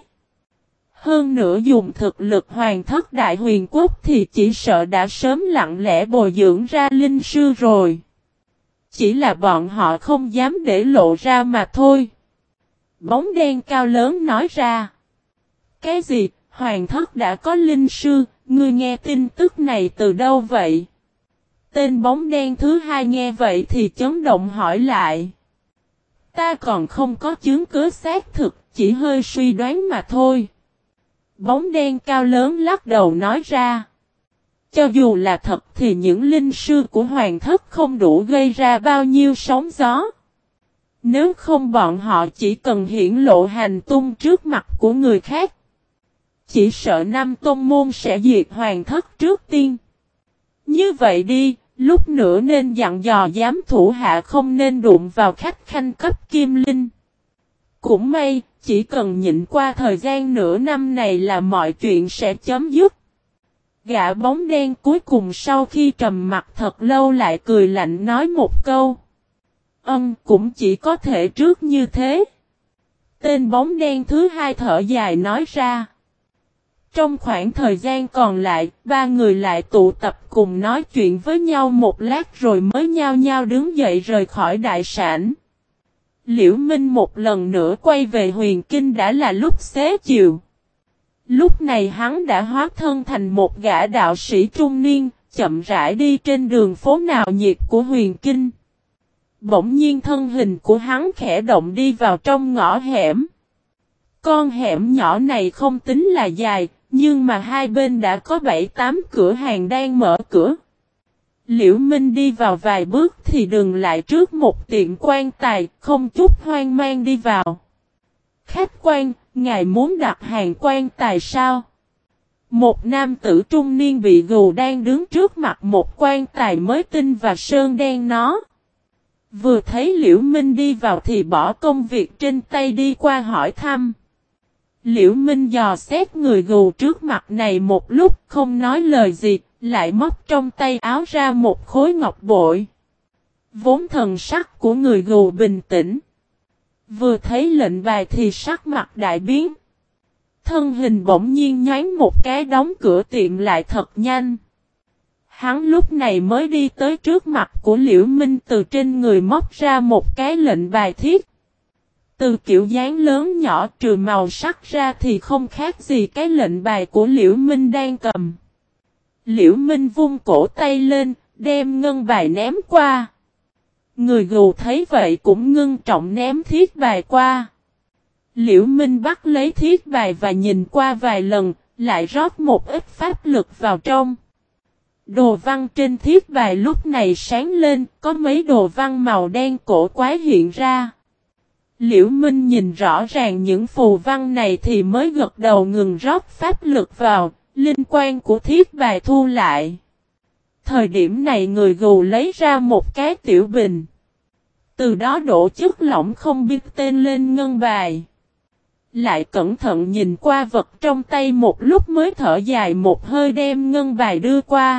Hơn nữa dùng thực lực hoàng thất đại huyền quốc thì chỉ sợ đã sớm lặng lẽ bồi dưỡng ra linh sư rồi. Chỉ là bọn họ không dám để lộ ra mà thôi. Bóng đen cao lớn nói ra. Cái gì, hoàng thất đã có linh sư, ngươi nghe tin tức này từ đâu vậy? Tên bóng đen thứ hai nghe vậy thì chấn động hỏi lại. Ta còn không có chứng cứ xác thực, chỉ hơi suy đoán mà thôi. Bóng đen cao lớn lắc đầu nói ra. Cho dù là thật thì những linh sư của hoàng thất không đủ gây ra bao nhiêu sóng gió. Nếu không bọn họ chỉ cần hiển lộ hành tung trước mặt của người khác. Chỉ sợ năm tôn môn sẽ diệt hoàng thất trước tiên. Như vậy đi, lúc nữa nên dặn dò giám thủ hạ không nên đụng vào khách khanh cấp kim linh. Cũng may, chỉ cần nhịn qua thời gian nửa năm này là mọi chuyện sẽ chấm dứt. Gã bóng đen cuối cùng sau khi trầm mặt thật lâu lại cười lạnh nói một câu. Cũng chỉ có thể trước như thế. Tên bóng đen thứ hai thở dài nói ra. Trong khoảng thời gian còn lại, ba người lại tụ tập cùng nói chuyện với nhau một lát rồi mới nhao nhao đứng dậy rời khỏi đại sảnh. Liễu Minh một lần nữa quay về huyền kinh đã là lúc xế chiều. Lúc này hắn đã hóa thân thành một gã đạo sĩ trung niên, chậm rãi đi trên đường phố nào nhiệt của huyền kinh. Bỗng nhiên thân hình của hắn khẽ động đi vào trong ngõ hẻm. Con hẻm nhỏ này không tính là dài, nhưng mà hai bên đã có 7-8 cửa hàng đang mở cửa. Liễu Minh đi vào vài bước thì dừng lại trước một tiệm quan tài, không chút hoang mang đi vào. Khách quan, ngài muốn đặt hàng quan tài sao? Một nam tử trung niên bị gù đang đứng trước mặt một quan tài mới tinh và sơn đen nó. Vừa thấy Liễu Minh đi vào thì bỏ công việc trên tay đi qua hỏi thăm. Liễu Minh dò xét người gù trước mặt này một lúc không nói lời gì, lại móc trong tay áo ra một khối ngọc bội. Vốn thần sắc của người gù bình tĩnh. Vừa thấy lệnh bài thì sắc mặt đại biến. Thân hình bỗng nhiên nhoáng một cái đóng cửa tiệm lại thật nhanh. Hắn lúc này mới đi tới trước mặt của Liễu Minh từ trên người móc ra một cái lệnh bài thiết. Từ kiểu dáng lớn nhỏ trừ màu sắc ra thì không khác gì cái lệnh bài của Liễu Minh đang cầm. Liễu Minh vung cổ tay lên, đem ngân bài ném qua. Người gù thấy vậy cũng ngưng trọng ném thiết bài qua. Liễu Minh bắt lấy thiết bài và nhìn qua vài lần, lại rót một ít pháp lực vào trong. Đồ văn trên thiết bài lúc này sáng lên, có mấy đồ văn màu đen cổ quái hiện ra. Liễu Minh nhìn rõ ràng những phù văn này thì mới gật đầu ngừng rót pháp lực vào, linh quan của thiết bài thu lại. Thời điểm này người gù lấy ra một cái tiểu bình. Từ đó đổ chất lỏng không biết tên lên ngân bài. Lại cẩn thận nhìn qua vật trong tay một lúc mới thở dài một hơi đem ngân bài đưa qua.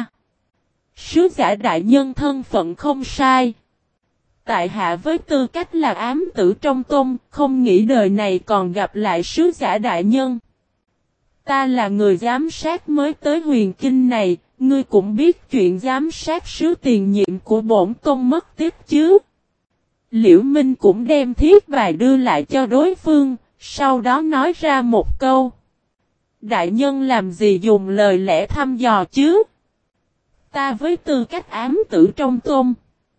Sứ giả đại nhân thân phận không sai. Tại hạ với tư cách là ám tử trong tôn, không nghĩ đời này còn gặp lại sứ giả đại nhân. Ta là người giám sát mới tới huyền kinh này, ngươi cũng biết chuyện giám sát sứ tiền nhiệm của bổn tôn mất tích chứ. Liễu Minh cũng đem thiết bài đưa lại cho đối phương, sau đó nói ra một câu. Đại nhân làm gì dùng lời lẽ thăm dò chứ? Ta với tư cách ám tử trong tôn.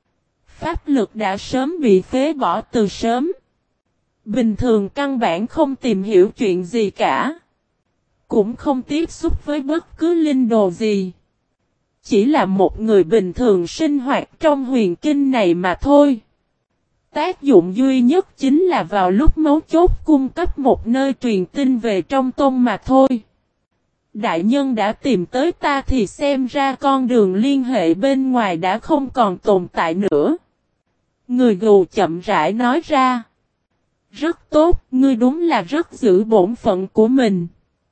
Pháp lực đã sớm bị phế bỏ từ sớm. Bình thường căn bản không tìm hiểu chuyện gì cả. Cũng không tiếp xúc với bất cứ linh đồ gì. Chỉ là một người bình thường sinh hoạt trong huyền kinh này mà thôi. Tác dụng duy nhất chính là vào lúc mấu chốt cung cấp một nơi truyền tin về trong tôn mà thôi. Đại nhân đã tìm tới ta thì xem ra con đường liên hệ bên ngoài đã không còn tồn tại nữa. Người gù chậm rãi nói ra. Rất tốt, ngươi đúng là rất giữ bổn phận của mình.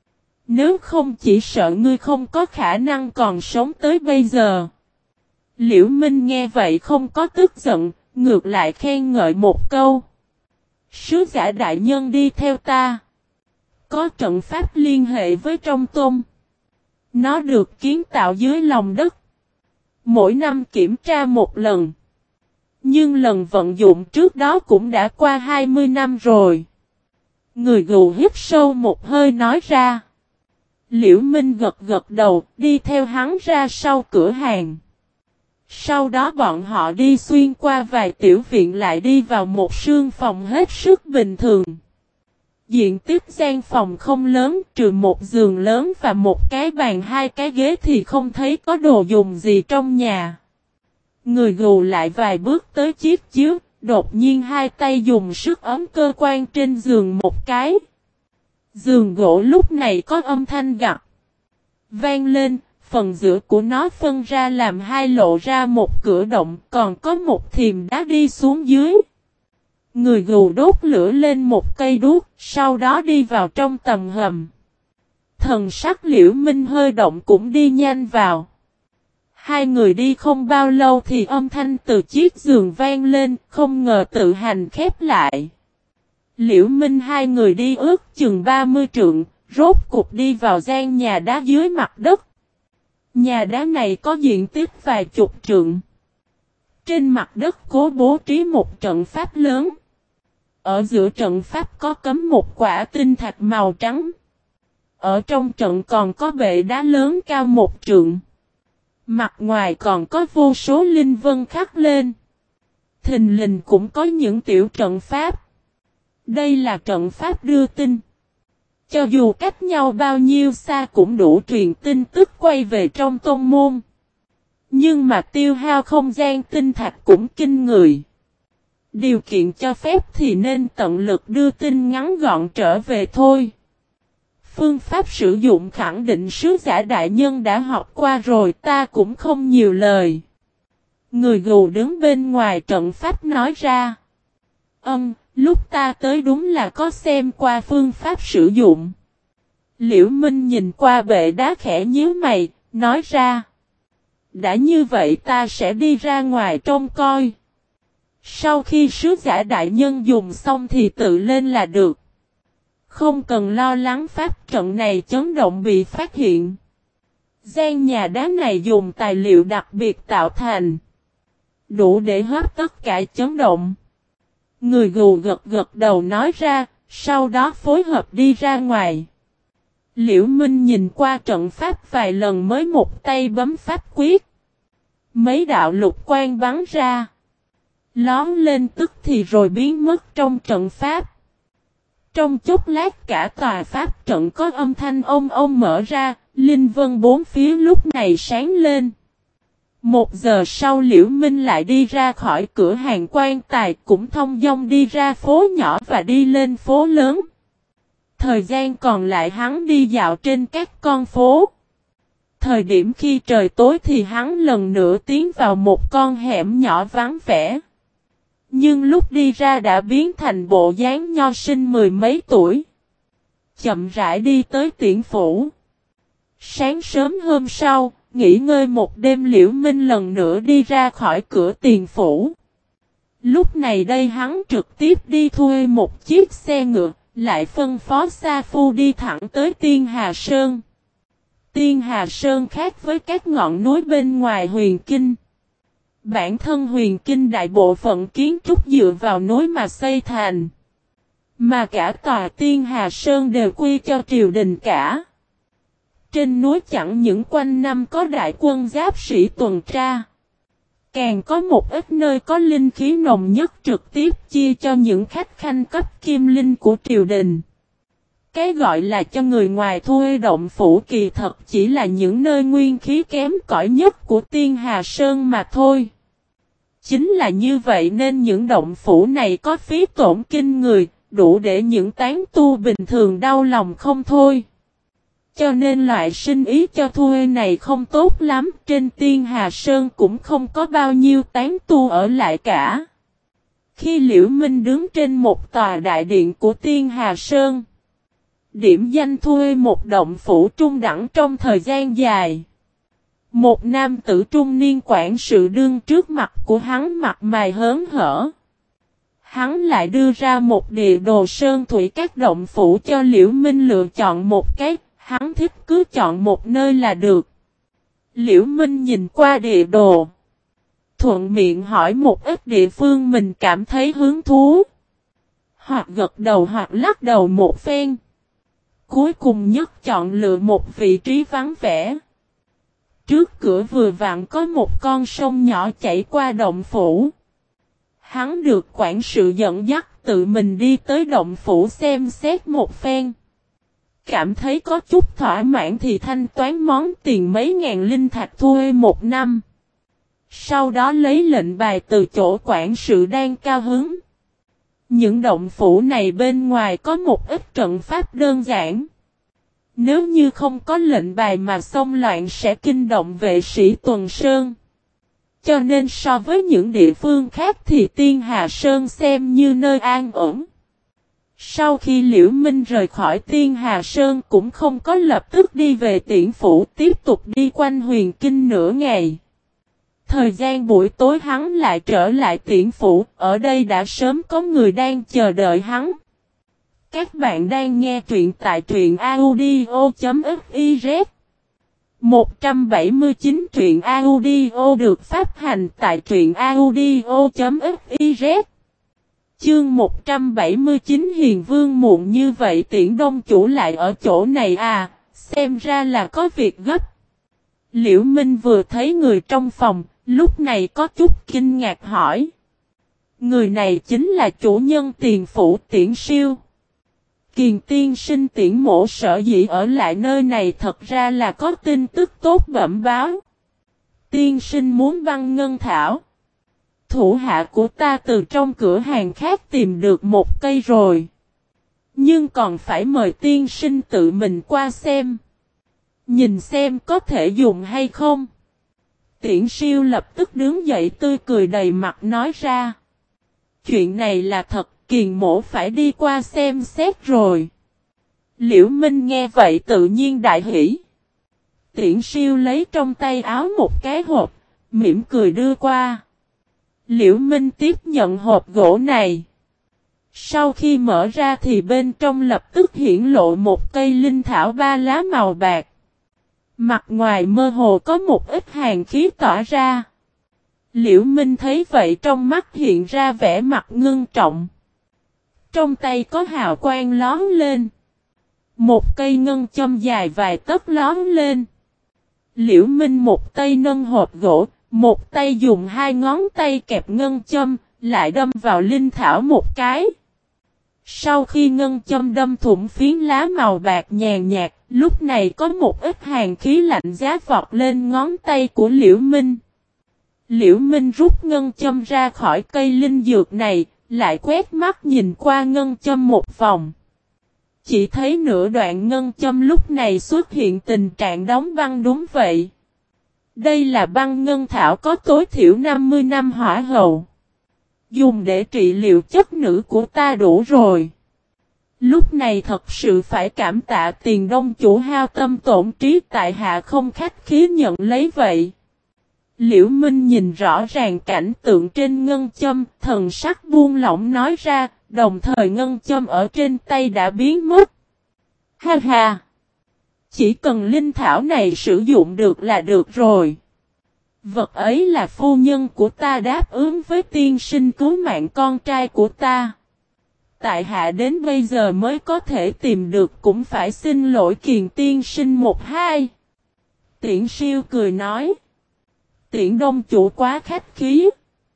Nếu không chỉ sợ ngươi không có khả năng còn sống tới bây giờ. Liễu Minh nghe vậy không có tức giận, ngược lại khen ngợi một câu. Sứ giả đại nhân đi theo ta. Có trận pháp liên hệ với trong tôn. Nó được kiến tạo dưới lòng đất. Mỗi năm kiểm tra một lần. Nhưng lần vận dụng trước đó cũng đã qua 20 năm rồi. Người gù hít sâu một hơi nói ra. Liễu Minh gật gật đầu, đi theo hắn ra sau cửa hàng. Sau đó bọn họ đi xuyên qua vài tiểu viện lại đi vào một sương phòng hết sức bình thường. Diện tích gian phòng không lớn, trừ một giường lớn và một cái bàn hai cái ghế thì không thấy có đồ dùng gì trong nhà. Người gù lại vài bước tới chiếc chiếu, đột nhiên hai tay dùng sức ấm cơ quan trên giường một cái. Giường gỗ lúc này có âm thanh gặt vang lên, phần giữa của nó phân ra làm hai lộ ra một cửa động, còn có một thềm đá đi xuống dưới. Người gù đốt lửa lên một cây đuốc, sau đó đi vào trong tầng hầm. Thần sắc Liễu Minh hơi động cũng đi nhanh vào. Hai người đi không bao lâu thì âm thanh từ chiếc giường vang lên, không ngờ tự hành khép lại. Liễu Minh hai người đi ước chừng 30 trượng, rốt cục đi vào gian nhà đá dưới mặt đất. Nhà đá này có diện tích vài chục trượng. Trên mặt đất cố bố trí một trận pháp lớn. Ở giữa trận pháp có cắm một quả tinh thạch màu trắng. Ở trong trận còn có bệ đá lớn cao một trượng. Mặt ngoài còn có vô số linh vân khắc lên. Thình lình cũng có những tiểu trận pháp. Đây là trận pháp đưa tin. Cho dù cách nhau bao nhiêu xa cũng đủ truyền tin tức quay về trong tôn môn. Nhưng mà tiêu hao không gian tinh thạch cũng kinh người. Điều kiện cho phép thì nên tận lực đưa tin ngắn gọn trở về thôi. Phương pháp sử dụng khẳng định sứ giả đại nhân đã học qua rồi, ta cũng không nhiều lời. Người gù đứng bên ngoài trận pháp nói ra. Lúc ta tới đúng là có xem qua phương pháp sử dụng. Liễu Minh nhìn qua bệ đá khẽ nhíu mày, nói ra. Đã như vậy ta sẽ đi ra ngoài trông coi. Sau khi sứ giả đại nhân dùng xong thì tự lên là được. Không cần lo lắng pháp trận này chấn động bị phát hiện. Gian nhà đá này dùng tài liệu đặc biệt tạo thành. Đủ để hấp tất cả chấn động. Người gù gật gật đầu nói ra, sau đó phối hợp đi ra ngoài. Liễu Minh nhìn qua trận pháp vài lần mới một tay bấm pháp quyết. Mấy đạo lục quang bắn ra. Lón lên tức thì rồi biến mất trong trận pháp. Trong chốc lát cả tòa pháp trận có âm thanh ông mở ra, linh vân bốn phía lúc này sáng lên. 1 giờ sau Liễu Minh lại đi ra khỏi cửa hàng quan tài cũng thông dong đi ra phố nhỏ và đi lên phố lớn. Thời gian còn lại hắn đi dạo trên các con phố. Thời điểm khi trời tối thì hắn lần nữa tiến vào một con hẻm nhỏ vắng vẻ. Nhưng lúc đi ra đã biến thành bộ dáng nho sinh 10 mấy tuổi. Chậm rãi đi tới Tiễn phủ. Sáng sớm hôm sau, nghỉ ngơi một đêm Liễu Minh lần nữa đi ra khỏi cửa Tiền phủ. Lúc này đây hắn trực tiếp đi thuê một chiếc xe ngựa, lại phân phó Sa Phu đi thẳng tới Tiên Hà Sơn. Tiên Hà Sơn khác với các ngọn núi bên ngoài Huyền Kinh. Bản thân Huyền Kinh đại bộ phận kiến trúc dựa vào núi mà xây thành. Mà cả tòa Tiên Hà Sơn đều quy cho triều đình cả. Trên núi chẳng những quanh năm có đại quân giáp sĩ tuần tra. Càng có một ít nơi có linh khí nồng nhất trực tiếp chia cho những khách khanh cấp kim linh của triều đình. Cái gọi là cho người ngoài thuê động phủ kỳ thật chỉ là những nơi nguyên khí kém cỏi nhất của Tiên Hà Sơn mà thôi. Chính là như vậy nên những động phủ này có phí tổn kinh người, đủ để những tán tu bình thường đau lòng không thôi. Cho nên loại sinh ý cho thuê này không tốt lắm, trên Tiên Hà Sơn cũng không có bao nhiêu tán tu ở lại cả. Khi Liễu Minh đứng trên một tòa đại điện của Tiên Hà Sơn, điểm danh thuê một động phủ trung đẳng trong thời gian dài. Một nam tử trung niên quản sự đương trước mặt của hắn mặt mày hớn hở. Hắn lại đưa ra một địa đồ sơn thủy các động phủ cho Liễu Minh lựa chọn một cái, hắn thích cứ chọn một nơi là được. Liễu Minh nhìn qua địa đồ. Thuận miệng hỏi một ít địa phương mình cảm thấy hứng thú. Hoặc gật đầu hoặc lắc đầu một phen. Cuối cùng nhất chọn lựa một vị trí vắng vẻ. Trước cửa vừa vặn có một con sông nhỏ chảy qua động phủ. Hắn được quản sự dẫn dắt tự mình đi tới động phủ xem xét một phen. Cảm thấy có chút thỏa mãn thì thanh toán món tiền mấy ngàn linh thạch thuê một năm. Sau đó lấy lệnh bài từ chỗ quản sự đang cao hứng. Những động phủ này bên ngoài có một ít trận pháp đơn giản. Nếu như không có lệnh bài mà xông loạn sẽ kinh động vệ sĩ tuần sơn. Cho nên so với những địa phương khác thì Tiên Hà Sơn xem như nơi an ổn. Sau khi Liễu Minh rời khỏi Tiên Hà Sơn cũng không có lập tức đi về Tiễn phủ tiếp tục đi quanh Huyền Kinh nửa ngày. Thời gian buổi tối hắn lại trở lại Tiễn phủ, ở đây đã sớm có người đang chờ đợi hắn. Các bạn đang nghe truyện tại truyện audio.fiz 179 truyện audio được phát hành tại truyện audio.fiz. Chương 179 Hiền Vương muộn như vậy Tiễn Đông chủ lại ở chỗ này à, xem ra là có việc gấp. Liễu Minh vừa thấy người trong phòng, lúc này có chút kinh ngạc hỏi. Người này chính là chủ nhân Tiền phủ Tiễn Siêu. Kiền tiên sinh Tiễn mỗ sở dĩ ở lại nơi này thật ra là có tin tức tốt bẩm báo. Tiên sinh muốn băng ngân thảo. Thủ hạ của ta từ trong cửa hàng khác tìm được một cây rồi. Nhưng còn phải mời tiên sinh tự mình qua xem. Nhìn xem có thể dùng hay không. Tiễn Siêu lập tức đứng dậy tươi cười đầy mặt nói ra. Chuyện này là thật, Kiền mỗ phải đi qua xem xét rồi. Liễu Minh nghe vậy tự nhiên đại hỉ. Tiễn Siêu lấy trong tay áo một cái hộp, mỉm cười đưa qua. Liễu Minh tiếp nhận hộp gỗ này. Sau khi mở ra thì bên trong lập tức hiển lộ một cây linh thảo ba lá màu bạc. Mặt ngoài mơ hồ có một ít hàn khí tỏa ra. Liễu Minh thấy vậy trong mắt hiện ra vẻ mặt ngưng trọng. Trong tay có hào quang lóe lên. Một cây ngân châm dài vài tấc lóe lên. Liễu Minh một tay nâng hộp gỗ, một tay dùng hai ngón tay kẹp ngân châm, lại đâm vào linh thảo một cái. Sau khi ngân châm đâm thủng phiến lá màu bạc nhàn nhạt, lúc này có một ít hàn khí lạnh giá vọt lên ngón tay của Liễu Minh. Liễu Minh rút ngân châm ra khỏi cây linh dược này, lại quét mắt nhìn qua ngân châm một vòng. Chỉ thấy nửa đoạn ngân châm lúc này xuất hiện tình trạng đóng băng đúng vậy. Đây là băng ngân thảo có tối thiểu 50 năm hỏa hậu. Dùng để trị liệu chất nữ của ta đủ rồi. Lúc này thật sự phải cảm tạ Tiền Đông chủ hao tâm tổn trí, tại hạ không khách khí nhận lấy vậy. Liễu Minh nhìn rõ ràng cảnh tượng trên ngân châm, thần sắc buông lỏng nói ra, đồng thời ngân châm ở trên tay đã biến mất. Ha ha! Chỉ cần linh thảo này sử dụng được là được rồi. Vật ấy là phu nhân của ta đáp ứng với tiên sinh cứu mạng con trai của ta. Tại hạ đến bây giờ mới có thể tìm được, cũng phải xin lỗi Kiền tiên sinh một hai. Tiễn Siêu cười nói. Tiễn Đông chủ quá khách khí.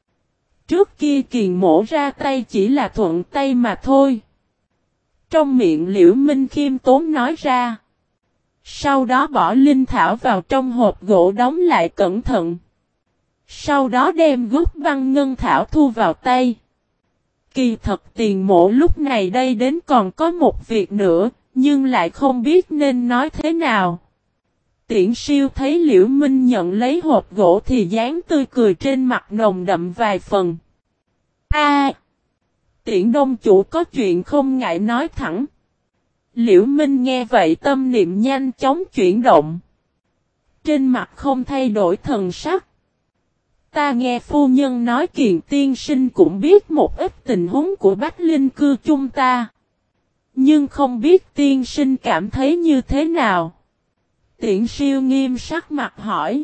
Trước kia Kiền mổ ra tay chỉ là thuận tay mà thôi. Trong miệng Liễu Minh khiêm tốn nói ra. Sau đó bỏ linh thảo vào trong hộp gỗ đóng lại cẩn thận. Sau đó đem gốc băng ngân thảo thu vào tay. Kỳ thật Tiền mổ lúc này đây đến còn có một việc nữa, nhưng lại không biết nên nói thế nào. Tiễn Siêu thấy Liễu Minh nhận lấy hộp gỗ thì dáng tươi cười trên mặt nồng đậm vài phần. Tiễn Đông chủ có chuyện không ngại nói thẳng. Liễu Minh nghe vậy tâm niệm nhanh chóng chuyển động. Trên mặt không thay đổi thần sắc. Ta nghe phu nhân nói Kiền tiên sinh cũng biết một ít tình huống của Bách Linh cư chúng ta. Nhưng không biết tiên sinh cảm thấy như thế nào. Tiễn Siêu nghiêm sắc mặt hỏi.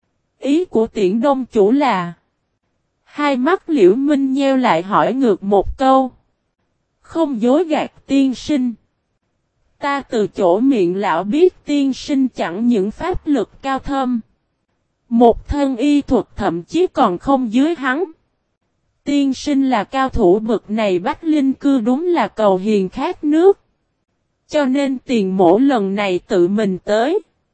Ý của Tiễn Đông chủ là. Hai mắt Liễu Minh nheo lại hỏi ngược một câu. Không dối gạt tiên sinh. Ta từ chỗ miệng lão biết tiên sinh chẳng những pháp lực cao thâm. Một thân y thuật thậm chí còn không dưới hắn. Tiên sinh là cao thủ bậc này, Bách Linh cư đúng là cầu hiền khát nước. Cho nên Tiền mổ lần này tự mình tới.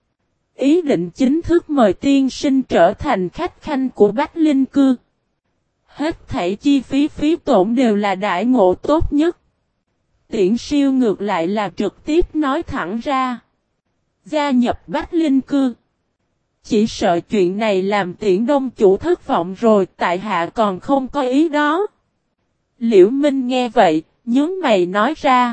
Ý định chính thức mời tiên sinh trở thành khách khanh của Bách Linh cư. Hết thảy chi phí phí tổn đều là đãi ngộ tốt nhất. Tiễn Siêu ngược lại là trực tiếp nói thẳng ra. Gia nhập Bách Linh cư. Chỉ sợ chuyện này làm Tiễn Đông chủ thất vọng rồi, tại hạ còn không có ý đó. Liễu Minh nghe vậy, nhướng mày nói ra.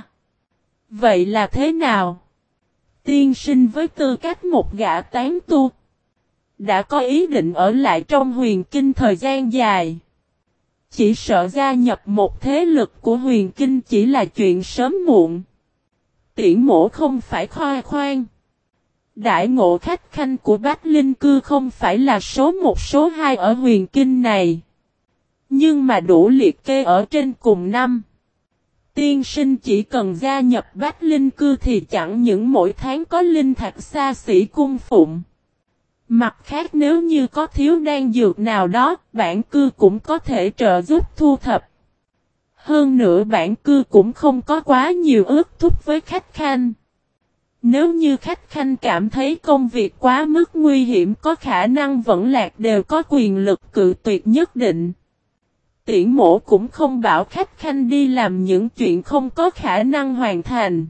Vậy là thế nào? Tiên sinh với tư cách một gã tán tu, đã có ý định ở lại trong huyền kinh thời gian dài. Chỉ sợ gia nhập một thế lực của huyền kinh chỉ là chuyện sớm muộn. Tiễn mổ không phải khoe khoang. Đại ngộ khách khanh của Bách Linh cư không phải là số một số hai ở huyền kinh này. Nhưng mà đủ liệt kê ở trên cùng năm. Tiên sinh chỉ cần gia nhập Bách Linh cư thì chẳng những mỗi tháng có linh thạch xa xỉ cung phụng. Mặt khác nếu như có thiếu đan dược nào đó, bản cư cũng có thể trợ giúp thu thập. Hơn nữa bản cư cũng không có quá nhiều ước thúc với khách khanh. Nếu như khách khanh cảm thấy công việc quá mức nguy hiểm, có khả năng vẫn lạc, đều có quyền lực cự tuyệt nhất định. Tiễn mổ cũng không bảo khách khanh đi làm những chuyện không có khả năng hoàn thành.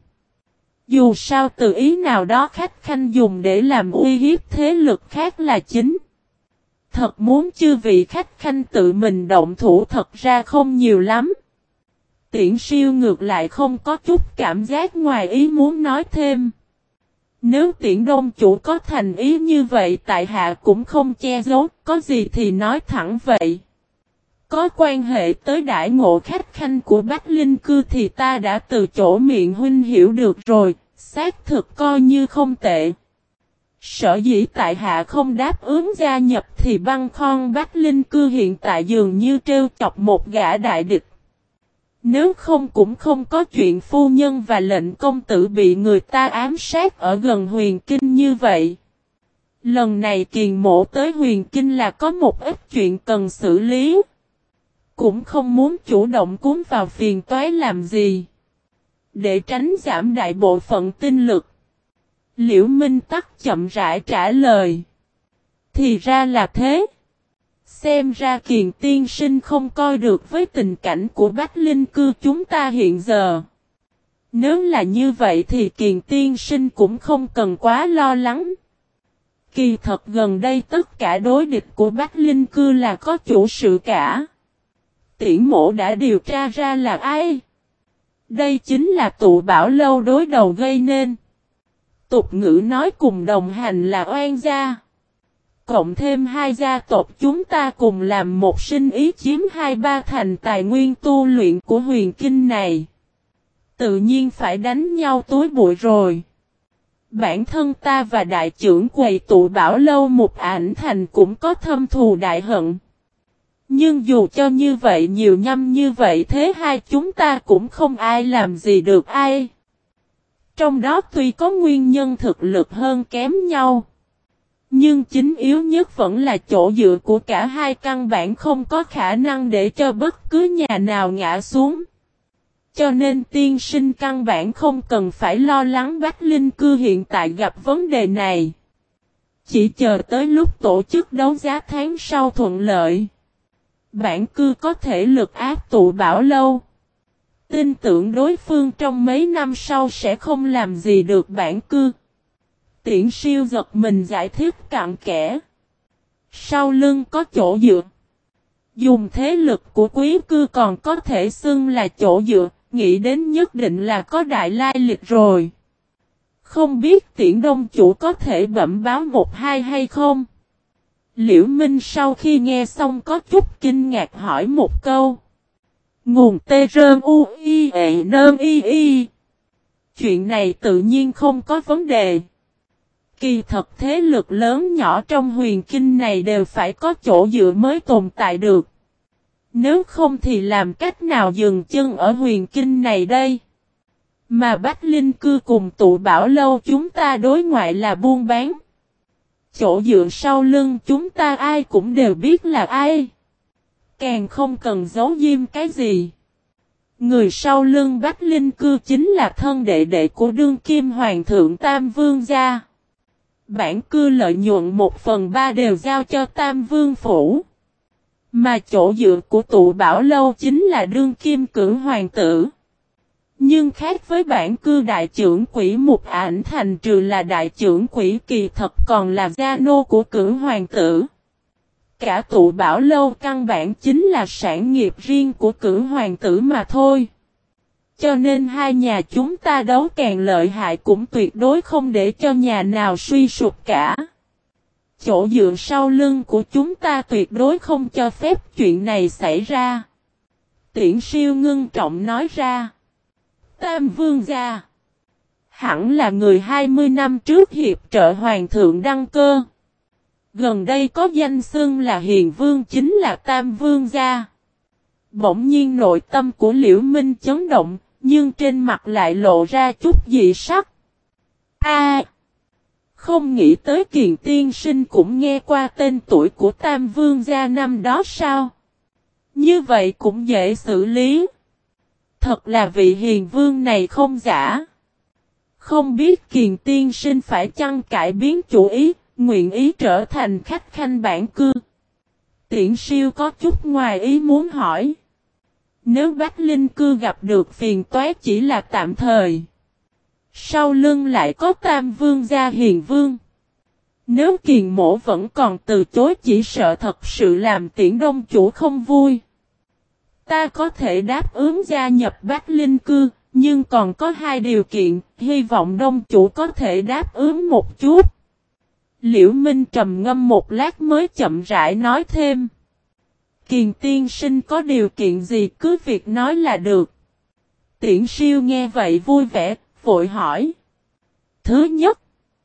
Dù sao từ ý nào đó khách khanh dùng để làm uy hiếp thế lực khác là chính. Thật muốn chư vị khách khanh tự mình động thủ thật ra không nhiều lắm. Tiễn Siêu ngược lại không có chút cảm giác ngoài ý muốn nói thêm. Nếu Tiễn Đông chủ có thành ý như vậy tại hạ cũng không che giấu, có gì thì nói thẳng vậy. Có quan hệ tới đãi ngộ khách khanh của Bách Linh Cư thì ta đã từ chỗ miệng huynh hiểu được rồi, xác thực coi như không tệ. Sở dĩ tại hạ không đáp ứng gia nhập thì băng khon Bách Linh Cư hiện tại dường như trêu chọc một gã đại địch. Nếu không cũng không có chuyện phu nhân và lệnh công tử bị người ta ám sát ở gần Huyền Kinh như vậy. Lần này Kiền Mỗ tới Huyền Kinh là có một ít chuyện cần xử lý. Cũng không muốn chủ động cuốn vào phiền toái làm gì. Để tránh giảm đại bộ phận tinh lực. Liễu Minh Tắc chậm rãi trả lời. Thì ra là thế. Xem ra Kiền tiên sinh không coi được với tình cảnh của Bách Linh Cư chúng ta hiện giờ. Nếu là như vậy thì Kiền tiên sinh cũng không cần quá lo lắng. Kỳ thật gần đây tất cả đối địch của Bách Linh Cư là có chủ sự cả. Tiễn Mỗ đã điều tra ra là ai. Đây chính là tụ Bảo Lâu đối đầu gây nên. Tục ngữ nói cùng đồng hành là oan gia. Cộng thêm hai gia tộc chúng ta cùng làm một sinh ý chiếm 2/3 thành tài nguyên tu luyện của Huyền Kinh này. Tự nhiên phải đánh nhau túi bụi rồi. Bản thân ta và đại trưởng quầy tụ Bảo Lâu một ảnh thành cũng có thâm thù đại hận. Nhưng dù cho như vậy nhiều năm như vậy thế hai chúng ta cũng không ai làm gì được ai. Trong đó tuy có nguyên nhân thực lực hơn kém nhau. Nhưng chính yếu nhất vẫn là chỗ dựa của cả hai căn bản không có khả năng để cho bất cứ nhà nào ngã xuống. Cho nên tiên sinh căn bản không cần phải lo lắng Bách Linh Cư hiện tại gặp vấn đề này. Chỉ chờ tới lúc tổ chức đấu giá tháng sau thuận lợi. Bản cư có thể lực áp tụ Bảo Lâu. Tin tưởng đối phương trong mấy năm sau sẽ không làm gì được bản cư. Tiễn Siêu giật mình giải thích cặn kẽ. Sau lưng có chỗ dựa. Dùng thế lực của quý cư còn có thể xưng là chỗ dựa, nghĩ đến nhất định là có đại lai lịch rồi. Không biết Tiễn Đông chủ có thể bẩm báo một hai hay không? Liễu Minh sau khi nghe xong có chút kinh ngạc hỏi một câu. Nguồn tê rơn u y ệ nơn y y. Chuyện này tự nhiên không có vấn đề. Kỳ thật thế lực lớn nhỏ trong Huyền Kinh này đều phải có chỗ dựa mới tồn tại được. Nếu không thì làm cách nào dừng chân ở Huyền Kinh này đây? Mà Bách Linh Cư cùng tụ Bảo Lâu chúng ta đối ngoại là buôn bán. Chỗ dựa sau lưng chúng ta ai cũng đều biết là ai. Càng không cần giấu diêm cái gì. Người sau lưng Bách Linh Cư chính là thân đệ đệ của đương kim hoàng thượng Tam Vương gia. Bản cư lợi nhuận 1/3 đều giao cho Tam Vương Phủ. Mà chỗ dựa của tụ Bảo Lâu chính là đương kim cửu hoàng tử. Nhưng khác với bản cư đại trưởng quỹ Mục Ảnh Thành trừ là đại trưởng quỹ kỳ thật còn là gia nô của cửu hoàng tử. Cả tụ Bảo Lâu căn bản chính là sản nghiệp riêng của cửu hoàng tử mà thôi. Cho nên hai nhà chúng ta đấu càng lợi hại cũng tuyệt đối không để cho nhà nào suy sụp cả. Chỗ dựa sau lưng của chúng ta tuyệt đối không cho phép chuyện này xảy ra. Tiễn Siêu ngưng trọng nói ra. Tam Vương gia. Hẳn là người 20 năm trước hiệp trợ hoàng thượng đăng cơ. Gần đây có danh xưng là Hiền Vương chính là Tam Vương gia. Bỗng nhiên nội tâm của Liễu Minh chấn động, nhưng trên mặt lại lộ ra chút dị sắc. Không nghĩ tới Kiền tiên sinh cũng nghe qua tên tuổi của Tam Vương gia năm đó sao? Như vậy cũng dễ xử lý. Thật là vị Hiền Vương này không giả. Không biết Kiền tiên sinh phải chăng cải biến chủ ý, nguyện ý trở thành khách khanh bản cư. Tiễn Siêu có chút ngoài ý muốn hỏi. Nếu Bách Linh Cư gặp được phiền toái chỉ là tạm thời. Sau lưng lại có Tam Vương gia Hiền Vương. Nếu Kiền Mỗ vẫn còn từ chối chỉ sợ thật sự làm Tiễn Đông chủ không vui. Ta có thể đáp ứng gia nhập Bách Linh Cư, Nhưng còn có hai điều kiện, hy vọng đông chủ có thể đáp ứng một chút. Liễu Minh trầm ngâm một lát mới chậm rãi nói thêm. Kiền tiên sinh có điều kiện gì cứ việc nói là được. Tiễn Siêu nghe vậy vui vẻ, vội hỏi. Thứ nhất,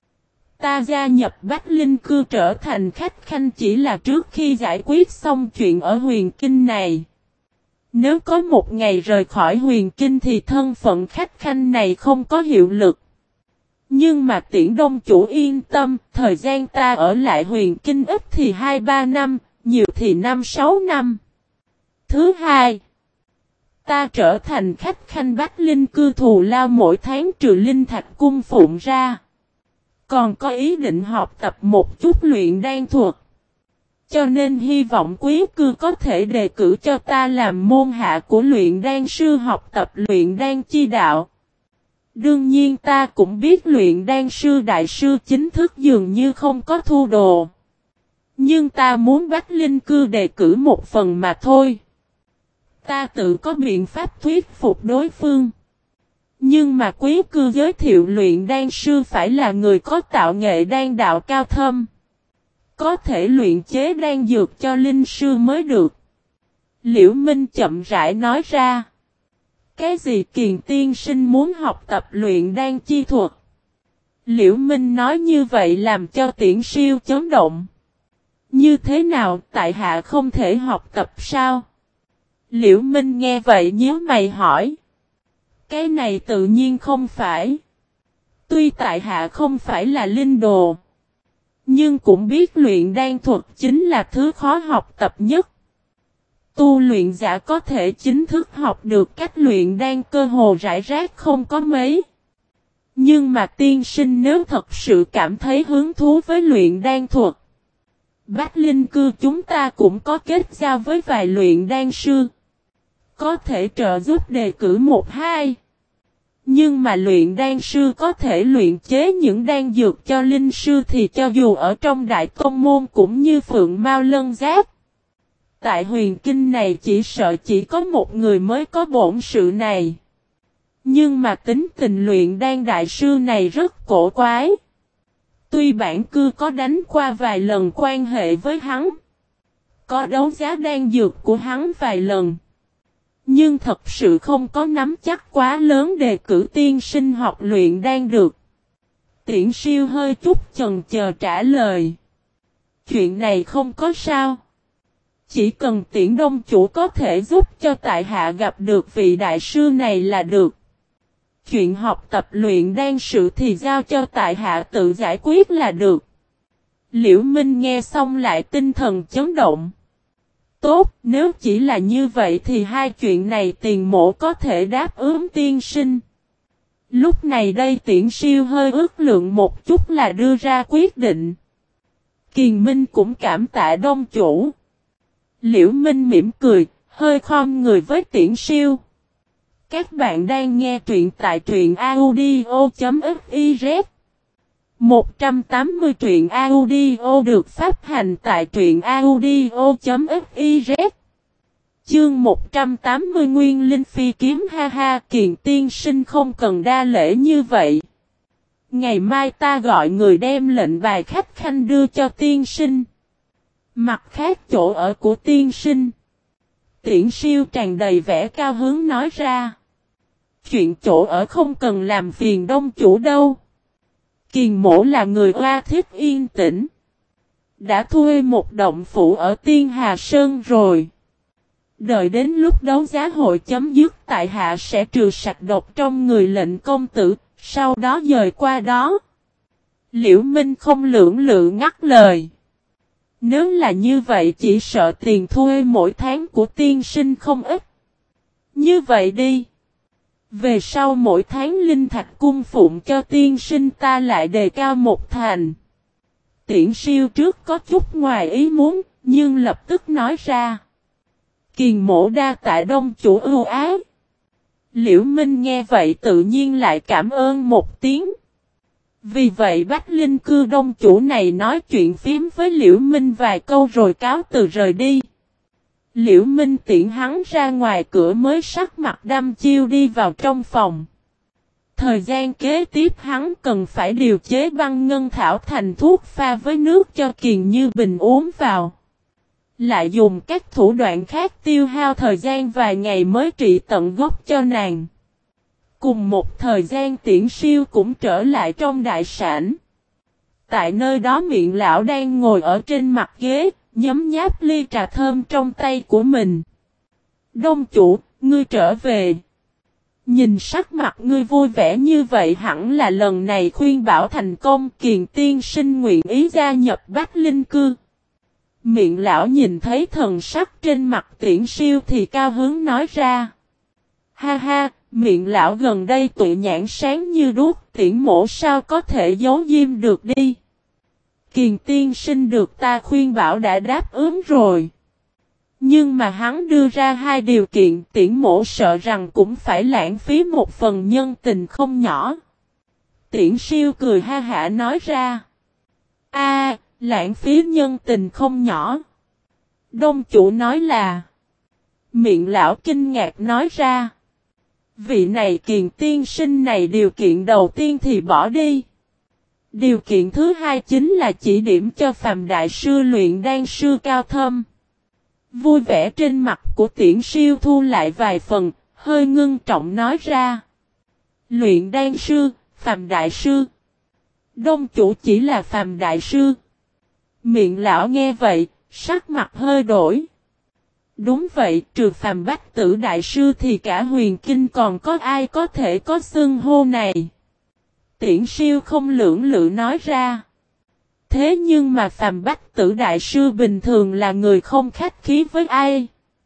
ta gia nhập Bách Linh Cư trở thành khách khanh chỉ là trước khi giải quyết xong chuyện ở huyền kinh này. Nếu có một ngày rời khỏi huyền kinh thì thân phận khách khanh này không có hiệu lực. Nhưng mà Tiễn Đông chủ yên tâm, thời gian ta ở lại huyền kinh ít thì 2-3 năm, nhiều thì 5-6 năm. Thứ hai, ta trở thành khách khanh Bách Linh Cư thù lao mỗi tháng trừ linh thạch cung phụng ra. Còn có ý định học tập một chút luyện đan thuật. Cho nên hy vọng quý cư có thể đề cử cho ta làm môn hạ của luyện đan sư học tập luyện đan chi đạo. Đương nhiên ta cũng biết luyện đan sư đại sư chính thức dường như không có thu đồ. Nhưng ta muốn Bách Linh Cư đề cử một phần mà thôi. Ta tự có biện pháp thuyết phục đối phương. Nhưng mà quý cư giới thiệu luyện đan sư phải là người có tạo nghệ đan đạo cao thâm. Có thể luyện chế đan dược cho linh sư mới được. Liễu Minh chậm rãi nói ra. Cái gì Kiền tiên sinh muốn học tập luyện đan chi thuật? Liễu Minh nói như vậy làm cho Tiễn Siêu chấn động. Như thế nào tại hạ không thể học tập sao? Liễu Minh nghe vậy nhíu mày hỏi. Cái này tự nhiên không phải. Tuy tại hạ không phải là linh đồ. Nhưng cũng biết luyện đan thuật chính là thứ khó học tập nhất. Tu luyện giả có thể chính thức học được cách luyện đan cơ hồ rải rác không có mấy. Nhưng mà tiên sinh nếu thật sự cảm thấy hứng thú với luyện đan thuật. Bách Linh Cư chúng ta cũng có kết giao với vài luyện đan sư. Có thể trợ giúp đề cử 1-2. Nhưng mà luyện đan sư có thể luyện chế những đan dược cho linh sư thì cho dù ở trong đại tông môn cũng như phượng mao lân giáp. Tại huyền kinh này chỉ sợ chỉ có một người mới có bổn sự này. Nhưng mà tính tình luyện đan đại sư này rất cổ quái. Tuy bản cư có đánh qua vài lần quan hệ với hắn. Có đấu giá đan dược của hắn vài lần. Nhưng thật sự không có nắm chắc quá lớn đề cử tiên sinh học luyện đan được. Tiễn Siêu hơi chút chần chờ trả lời. Chuyện này không có sao. Chỉ cần Tiễn Đông chủ có thể giúp cho tại hạ gặp được vị đại sư này là được. Chuyện học tập luyện đan sự thì giao cho tại hạ tự giải quyết là được. Liễu Minh nghe xong lại tinh thần chấn động. Tốt, nếu chỉ là như vậy thì hai chuyện này Tiền Mỗ có thể đáp ứng tiên sinh. Lúc này đây Tiễn Siêu hơi ước lượng một chút là đưa ra quyết định. Kiền Minh cũng cảm tạ Đông chủ. Liễu Minh mỉm cười, hơi khom người với Tiễn Siêu. Các bạn đang nghe truyện tại truyện audio.fiz 180 truyện audio được phát hành tại truyện audio.fiz. Chương 180 Nguyên Linh Phi kiếm ha ha Kiền tiên sinh không cần đa lễ như vậy. Ngày mai ta gọi người đem lệnh bài khách khanh đưa cho tiên sinh. Mặt khác chỗ ở của tiên sinh. Tiễn Siêu tràn đầy vẻ cao hứng nói ra. Chuyện chỗ ở không cần làm phiền Đông chủ đâu. Kiền mỗ là người oa thích yên tĩnh. Đã thuê một động phủ ở Tiên Hà Sơn rồi. Đợi đến lúc đấu giá hội chấm dứt tại hạ sẽ trừ sạch độc trong người lệnh công tử, sau đó dời qua đó. Liễu Minh không lưỡng lự ngắt lời. Nếu là như vậy chỉ sợ tiền thuê mỗi tháng của tiên sinh không ít. Như vậy đi. Về sau mỗi tháng linh thạch cung phụng cho tiên sinh ta lại đề cao một thành. Tiễn Siêu trước có chút ngoài ý muốn, nhưng lập tức nói ra. Kiền mỗ đa tạ Đông chủ ưu ái. Liễu Minh nghe vậy tự nhiên lại cảm ơn một tiếng. Vì vậy Bách Linh Cư Đông chủ này nói chuyện phím với Liễu Minh vài câu rồi cáo từ rời đi. Liễu Minh tiễn hắn ra ngoài cửa mới sắc mặt đăm chiêu đi vào trong phòng. Thời gian kế tiếp hắn cần phải điều chế băng ngân thảo thành thuốc pha với nước cho Kiền Như Bình uống vào. Lại dùng các thủ đoạn khác tiêu hao thời gian vài ngày mới trị tận gốc cho nàng. Cùng một thời gian Tiễn Siêu cũng trở lại trong đại sảnh. Tại nơi đó Miệng lão đang ngồi ở trên mặt ghế, nhấm nháp ly trà thơm trong tay của mình. Đông chủ, ngươi trở về. Nhìn sắc mặt ngươi vui vẻ như vậy hẳn là lần này khuyên bảo thành công. Kiền tiên sinh nguyện ý gia nhập Bách Linh Cư. Miệng lão nhìn thấy thần sắc trên mặt Tiễn Siêu thì cao hứng nói ra. Ha ha, Miệng lão gần đây tụi nhãn sáng như đuốc, Tiễn mổ sao có thể giấu diêm được đi. Kiền tiên sinh được ta khuyên bảo đã đáp ứng rồi. Nhưng mà hắn đưa ra hai điều kiện, Tiễn mổ sợ rằng cũng phải lãng phí một phần nhân tình không nhỏ. Tiễn Siêu cười ha hả nói ra. Lãng phí nhân tình không nhỏ. Đông chủ nói là. Miệng lão kinh ngạc nói ra. Vị này Kiền tiên sinh này điều kiện đầu tiên thì bỏ đi. Điều kiện thứ hai chính là chỉ điểm cho Phàm đại sư luyện đan sư cao thâm. Vui vẻ trên mặt của Tiễn Siêu thu lại vài phần, hơi ngưng trọng nói ra. Luyện đan sư, Phàm đại sư. Đông chủ chỉ là Phàm đại sư. Miệng lão nghe vậy, sắc mặt hơi đổi. Đúng vậy, trừ Phàm Bách Tử đại sư thì cả Huyền Kinh còn có ai có thể có xưng hô này. Tiễn Siêu không lưỡng lự nói ra. Thế nhưng mà Phàm Bách Tử đại sư bình thường là người không khách khí với ai.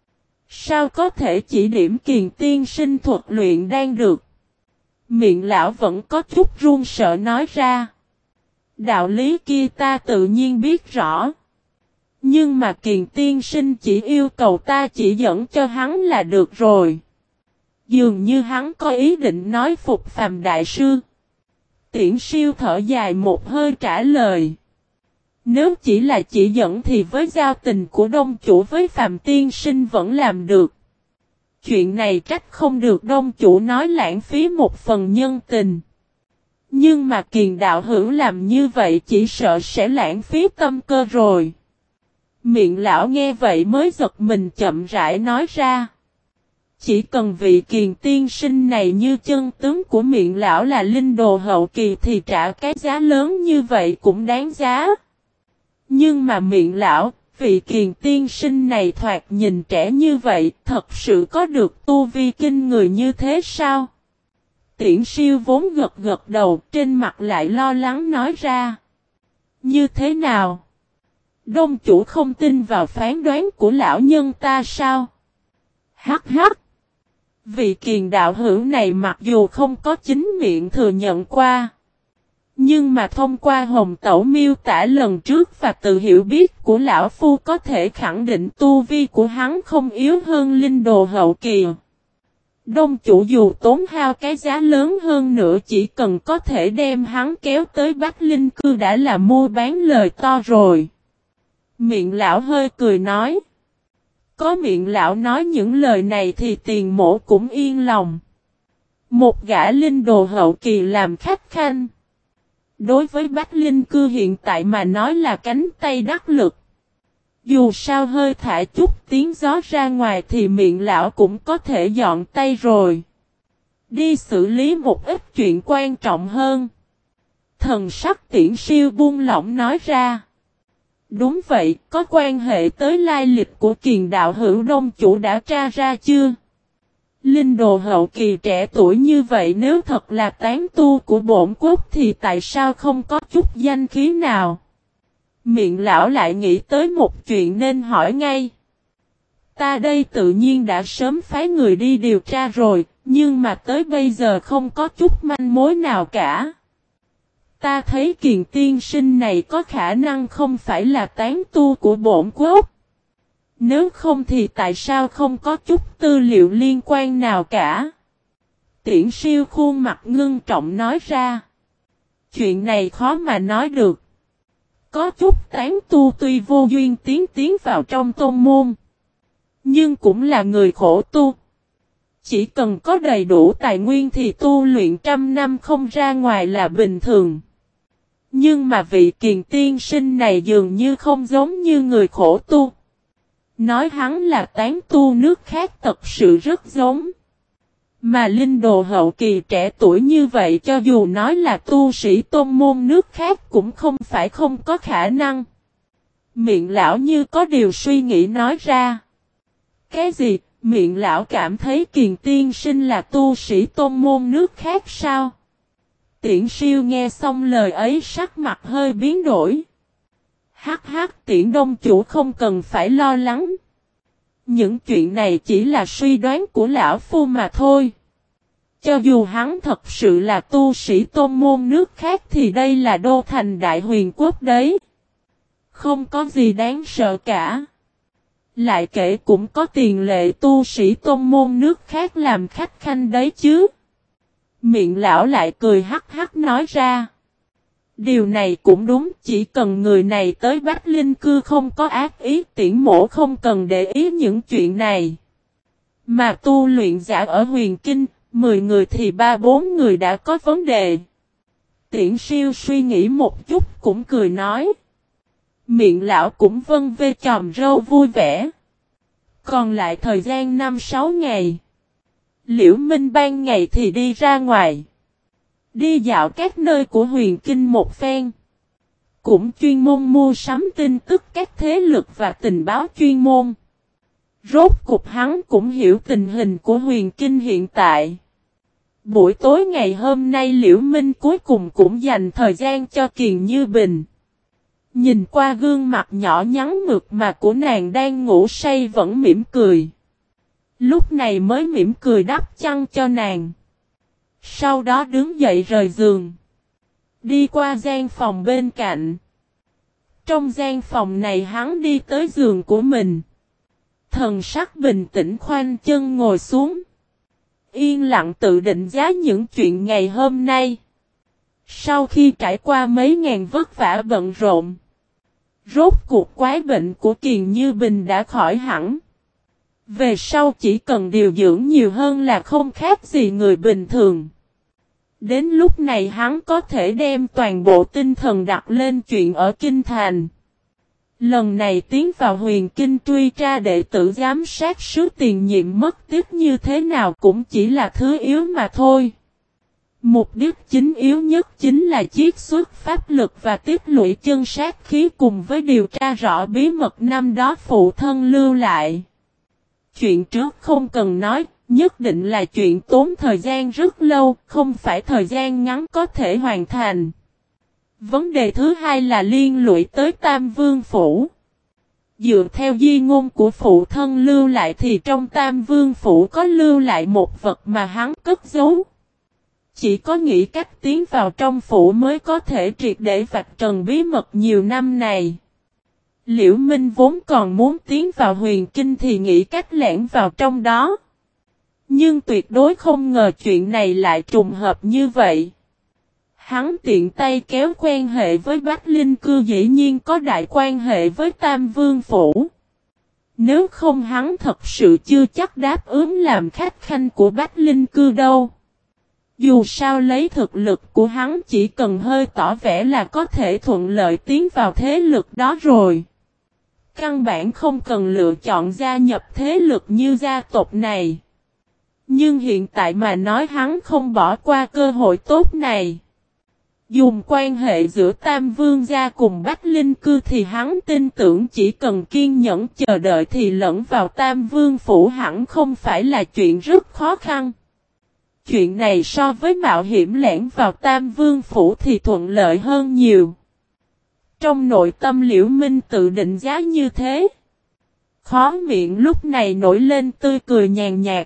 Sao có thể chỉ điểm Kiền tiên sinh thuật luyện đan được. Miệng lão vẫn có chút run sợ nói ra. Đạo lý kia ta tự nhiên biết rõ. Nhưng mà Kiền tiên sinh chỉ yêu cầu ta chỉ dẫn cho hắn là được rồi. Dường như hắn có ý định nói phục Phàm đại sư. Tiễn Siêu thở dài một hơi trả lời. Nếu chỉ là chỉ dẫn thì với giao tình của đông chủ với Phàm tiên sinh vẫn làm được. Chuyện này trách không được đông chủ nói lãng phí một phần nhân tình. Nhưng mà Kiền đạo hữu làm như vậy chỉ sợ sẽ lãng phí tâm cơ rồi. Miệng lão nghe vậy mới giật mình chậm rãi nói ra. Chỉ cần vị Kiền tiên sinh này như chân tướng của Miệng lão là linh đồ hậu kỳ thì trả cái giá lớn như vậy cũng đáng giá. Nhưng mà Miệng lão, vị Kiền tiên sinh này thoạt nhìn trẻ như vậy, thật sự có được tu vi kinh người như thế sao? Tiễn Siêu vốn gật gật đầu, trên mặt lại lo lắng nói ra. Như thế nào? Đông chủ không tin vào phán đoán của lão nhân ta sao? Hắc hắc! Vị Kiền đạo hữu này mặc dù không có chính miệng thừa nhận qua. Nhưng mà thông qua Hồng Tẩu miêu tả lần trước và từ hiểu biết của lão phu có thể khẳng định tu vi của hắn không yếu hơn linh đồ hậu kỳ. Đông chủ dù tốn hao cái giá lớn hơn nữa chỉ cần có thể đem hắn kéo tới Bách Linh Cư đã là mua bán lời to rồi. Miệng lão hơi cười nói. Có Miệng lão nói những lời này thì Tiền mổ cũng yên lòng. Một gã linh đồ hậu kỳ làm khách khanh. Đối với Bách Linh Cư hiện tại mà nói là cánh tay đắc lực. Dù sao hơi thả chút tiếng gió ra ngoài thì Miệng lão cũng có thể dọn tay rồi. Đi xử lý một ít chuyện quan trọng hơn. Thần sắc Tiễn Siêu buông lỏng nói ra. Đúng vậy, có quan hệ tới lai lịch của Kiền đạo hữu đông chủ đã tra ra chưa? Linh đồ hậu kỳ trẻ tuổi như vậy nếu thật là tán tu của bổn quốc thì tại sao không có chút danh khí nào? Miệng lão lại nghĩ tới một chuyện nên hỏi ngay. Ta đây tự nhiên đã sớm phái người đi điều tra rồi, nhưng mà tới bây giờ không có chút manh mối nào cả. Ta thấy Kiền tiên sinh này có khả năng không phải là tán tu của bổn quốc. Nếu không thì tại sao không có chút tư liệu liên quan nào cả? Tiễn Siêu khuôn mặt ngưng trọng nói ra. Chuyện này khó mà nói được. Có chút tán tu tuy vô duyên tiến vào trong tôn môn. Nhưng cũng là người khổ tu. Chỉ cần có đầy đủ tài nguyên thì tu luyện trăm năm không ra ngoài là bình thường. Nhưng mà vị Kiền tiên sinh này dường như không giống như người khổ tu. Nói hắn là tán tu nước khác thật sự rất giống. Mà linh đồ hậu kỳ trẻ tuổi như vậy cho dù nói là tu sĩ tôn môn nước khác cũng không phải không có khả năng. Miệng lão như có điều suy nghĩ nói ra. Cái gì? Miệng lão cảm thấy Kiền tiên sinh là tu sĩ tôn môn nước khác sao? Tiễn siêu nghe xong lời ấy sắc mặt hơi biến đổi. Hắc hắc, Tiễn đông chủ không cần phải lo lắng. Những chuyện này chỉ là suy đoán của lão phu mà thôi. Cho dù hắn thật sự là tu sĩ tôn môn nước khác thì đây là đô thành đại huyền quốc đấy. Không có gì đáng sợ cả. Lại kể cũng có tiền lệ tu sĩ tôn môn nước khác làm khách khanh đấy chứ. Miệng lão lại cười hắc hắc nói ra. Điều này cũng đúng, chỉ cần người này tới Bách Linh Cư không có ác ý, Tiễn mổ không cần để ý những chuyện này. Mà tu luyện giả ở huyền kinh, 10 người thì 3-4 người đã có vấn đề. Tiễn siêu suy nghĩ một chút cũng cười nói. Miệng lão cũng vân vê chòm râu vui vẻ. Còn lại thời gian 5-6 ngày. Liễu Minh ban ngày thì đi ra ngoài. Đi dạo các nơi của huyền kinh một phen. Cũng chuyên môn mua sắm tin tức các thế lực và tình báo chuyên môn. Rốt cục hắn cũng hiểu tình hình của huyền kinh hiện tại. Buổi tối ngày hôm nay Liễu Minh cuối cùng cũng dành thời gian cho Kiền Như Bình. Nhìn qua gương mặt nhỏ nhắn mượt mà của nàng đang ngủ say vẫn mỉm cười. Lúc này mới mỉm cười đắp chăn cho nàng. Sau đó đứng dậy rời giường. Đi qua gian phòng bên cạnh. Trong gian phòng này hắn đi tới giường của mình. Thần sắc bình tĩnh khoanh chân ngồi xuống. Yên lặng tự định giá những chuyện ngày hôm nay. Sau khi trải qua mấy ngàn vất vả bận rộn. Rốt cuộc quái bệnh của Kiền Như Bình đã khỏi hẳn. Về sau chỉ cần điều dưỡng nhiều hơn là không khác gì người bình thường. Đến lúc này hắn có thể đem toàn bộ tinh thần đặt lên chuyện ở Kinh Thành. Lần này tiến vào huyền kinh truy tra đệ tử giám sát sứ tiền nhiệm mất tích như thế nào cũng chỉ là thứ yếu mà thôi. Mục đích chính yếu nhất chính là chiết xuất pháp lực và tiết lũy chân sát khí cùng với điều tra rõ bí mật năm đó phụ thân lưu lại. Chuyện trước không cần nói, nhất định là chuyện tốn thời gian rất lâu, không phải thời gian ngắn có thể hoàn thành. Vấn đề thứ hai là liên lụy tới Tam Vương Phủ. Dựa theo di ngôn của phụ thân lưu lại thì trong Tam Vương Phủ có lưu lại một vật mà hắn cất giấu. Chỉ có nghĩ cách tiến vào trong phủ mới có thể triệt để vạch trần bí mật nhiều năm này. Liễu Minh vốn còn muốn tiến vào huyền kinh thì nghĩ cách lẻn vào trong đó. Nhưng tuyệt đối không ngờ chuyện này lại trùng hợp như vậy. Hắn tiện tay kéo quan hệ với Bách Linh Cư dĩ nhiên có đại quan hệ với Tam Vương Phủ. Nếu không hắn thật sự chưa chắc đáp ứng làm khách khanh của Bách Linh Cư đâu. Dù sao lấy thực lực của hắn chỉ cần hơi tỏ vẻ là có thể thuận lợi tiến vào thế lực đó rồi. Căn bản không cần lựa chọn gia nhập thế lực như gia tộc này. Nhưng hiện tại mà nói hắn không bỏ qua cơ hội tốt này. Dùng quan hệ giữa Tam Vương gia cùng Bách Linh Cư thì hắn tin tưởng chỉ cần kiên nhẫn chờ đợi thì lẫn vào Tam Vương Phủ hẳn không phải là chuyện rất khó khăn. Chuyện này so với mạo hiểm lẻn vào Tam Vương Phủ thì thuận lợi hơn nhiều. Trong nội tâm Liễu Minh tự định giá như thế. Khóe miệng lúc này nổi lên tươi cười nhàn nhạt.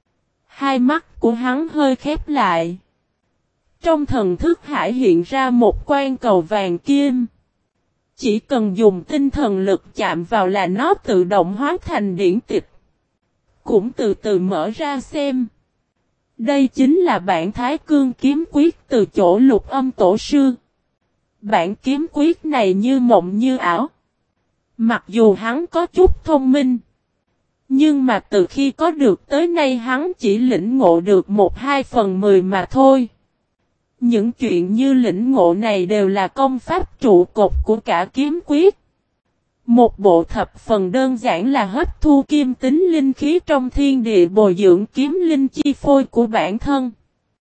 Hai mắt của hắn hơi khép lại. Trong thần thức hải hiện ra một quan cầu vàng kim. Chỉ cần dùng tinh thần lực chạm vào là nó tự động hóa thành điển tịch. Cũng từ từ mở ra xem. Đây chính là bản Thái Cương kiếm quyết từ chỗ Lục Âm tổ sư. Bản kiếm quyết này như mộng như ảo. Mặc dù hắn có chút thông minh. Nhưng mà từ khi có được tới nay hắn chỉ lĩnh ngộ được 1/2/10 mà thôi. Những chuyện như lĩnh ngộ này đều là công pháp trụ cột của cả kiếm quyết. Một bộ thập phần đơn giản là hấp thu kim tính linh khí trong thiên địa bồi dưỡng kiếm linh chi phôi của bản thân.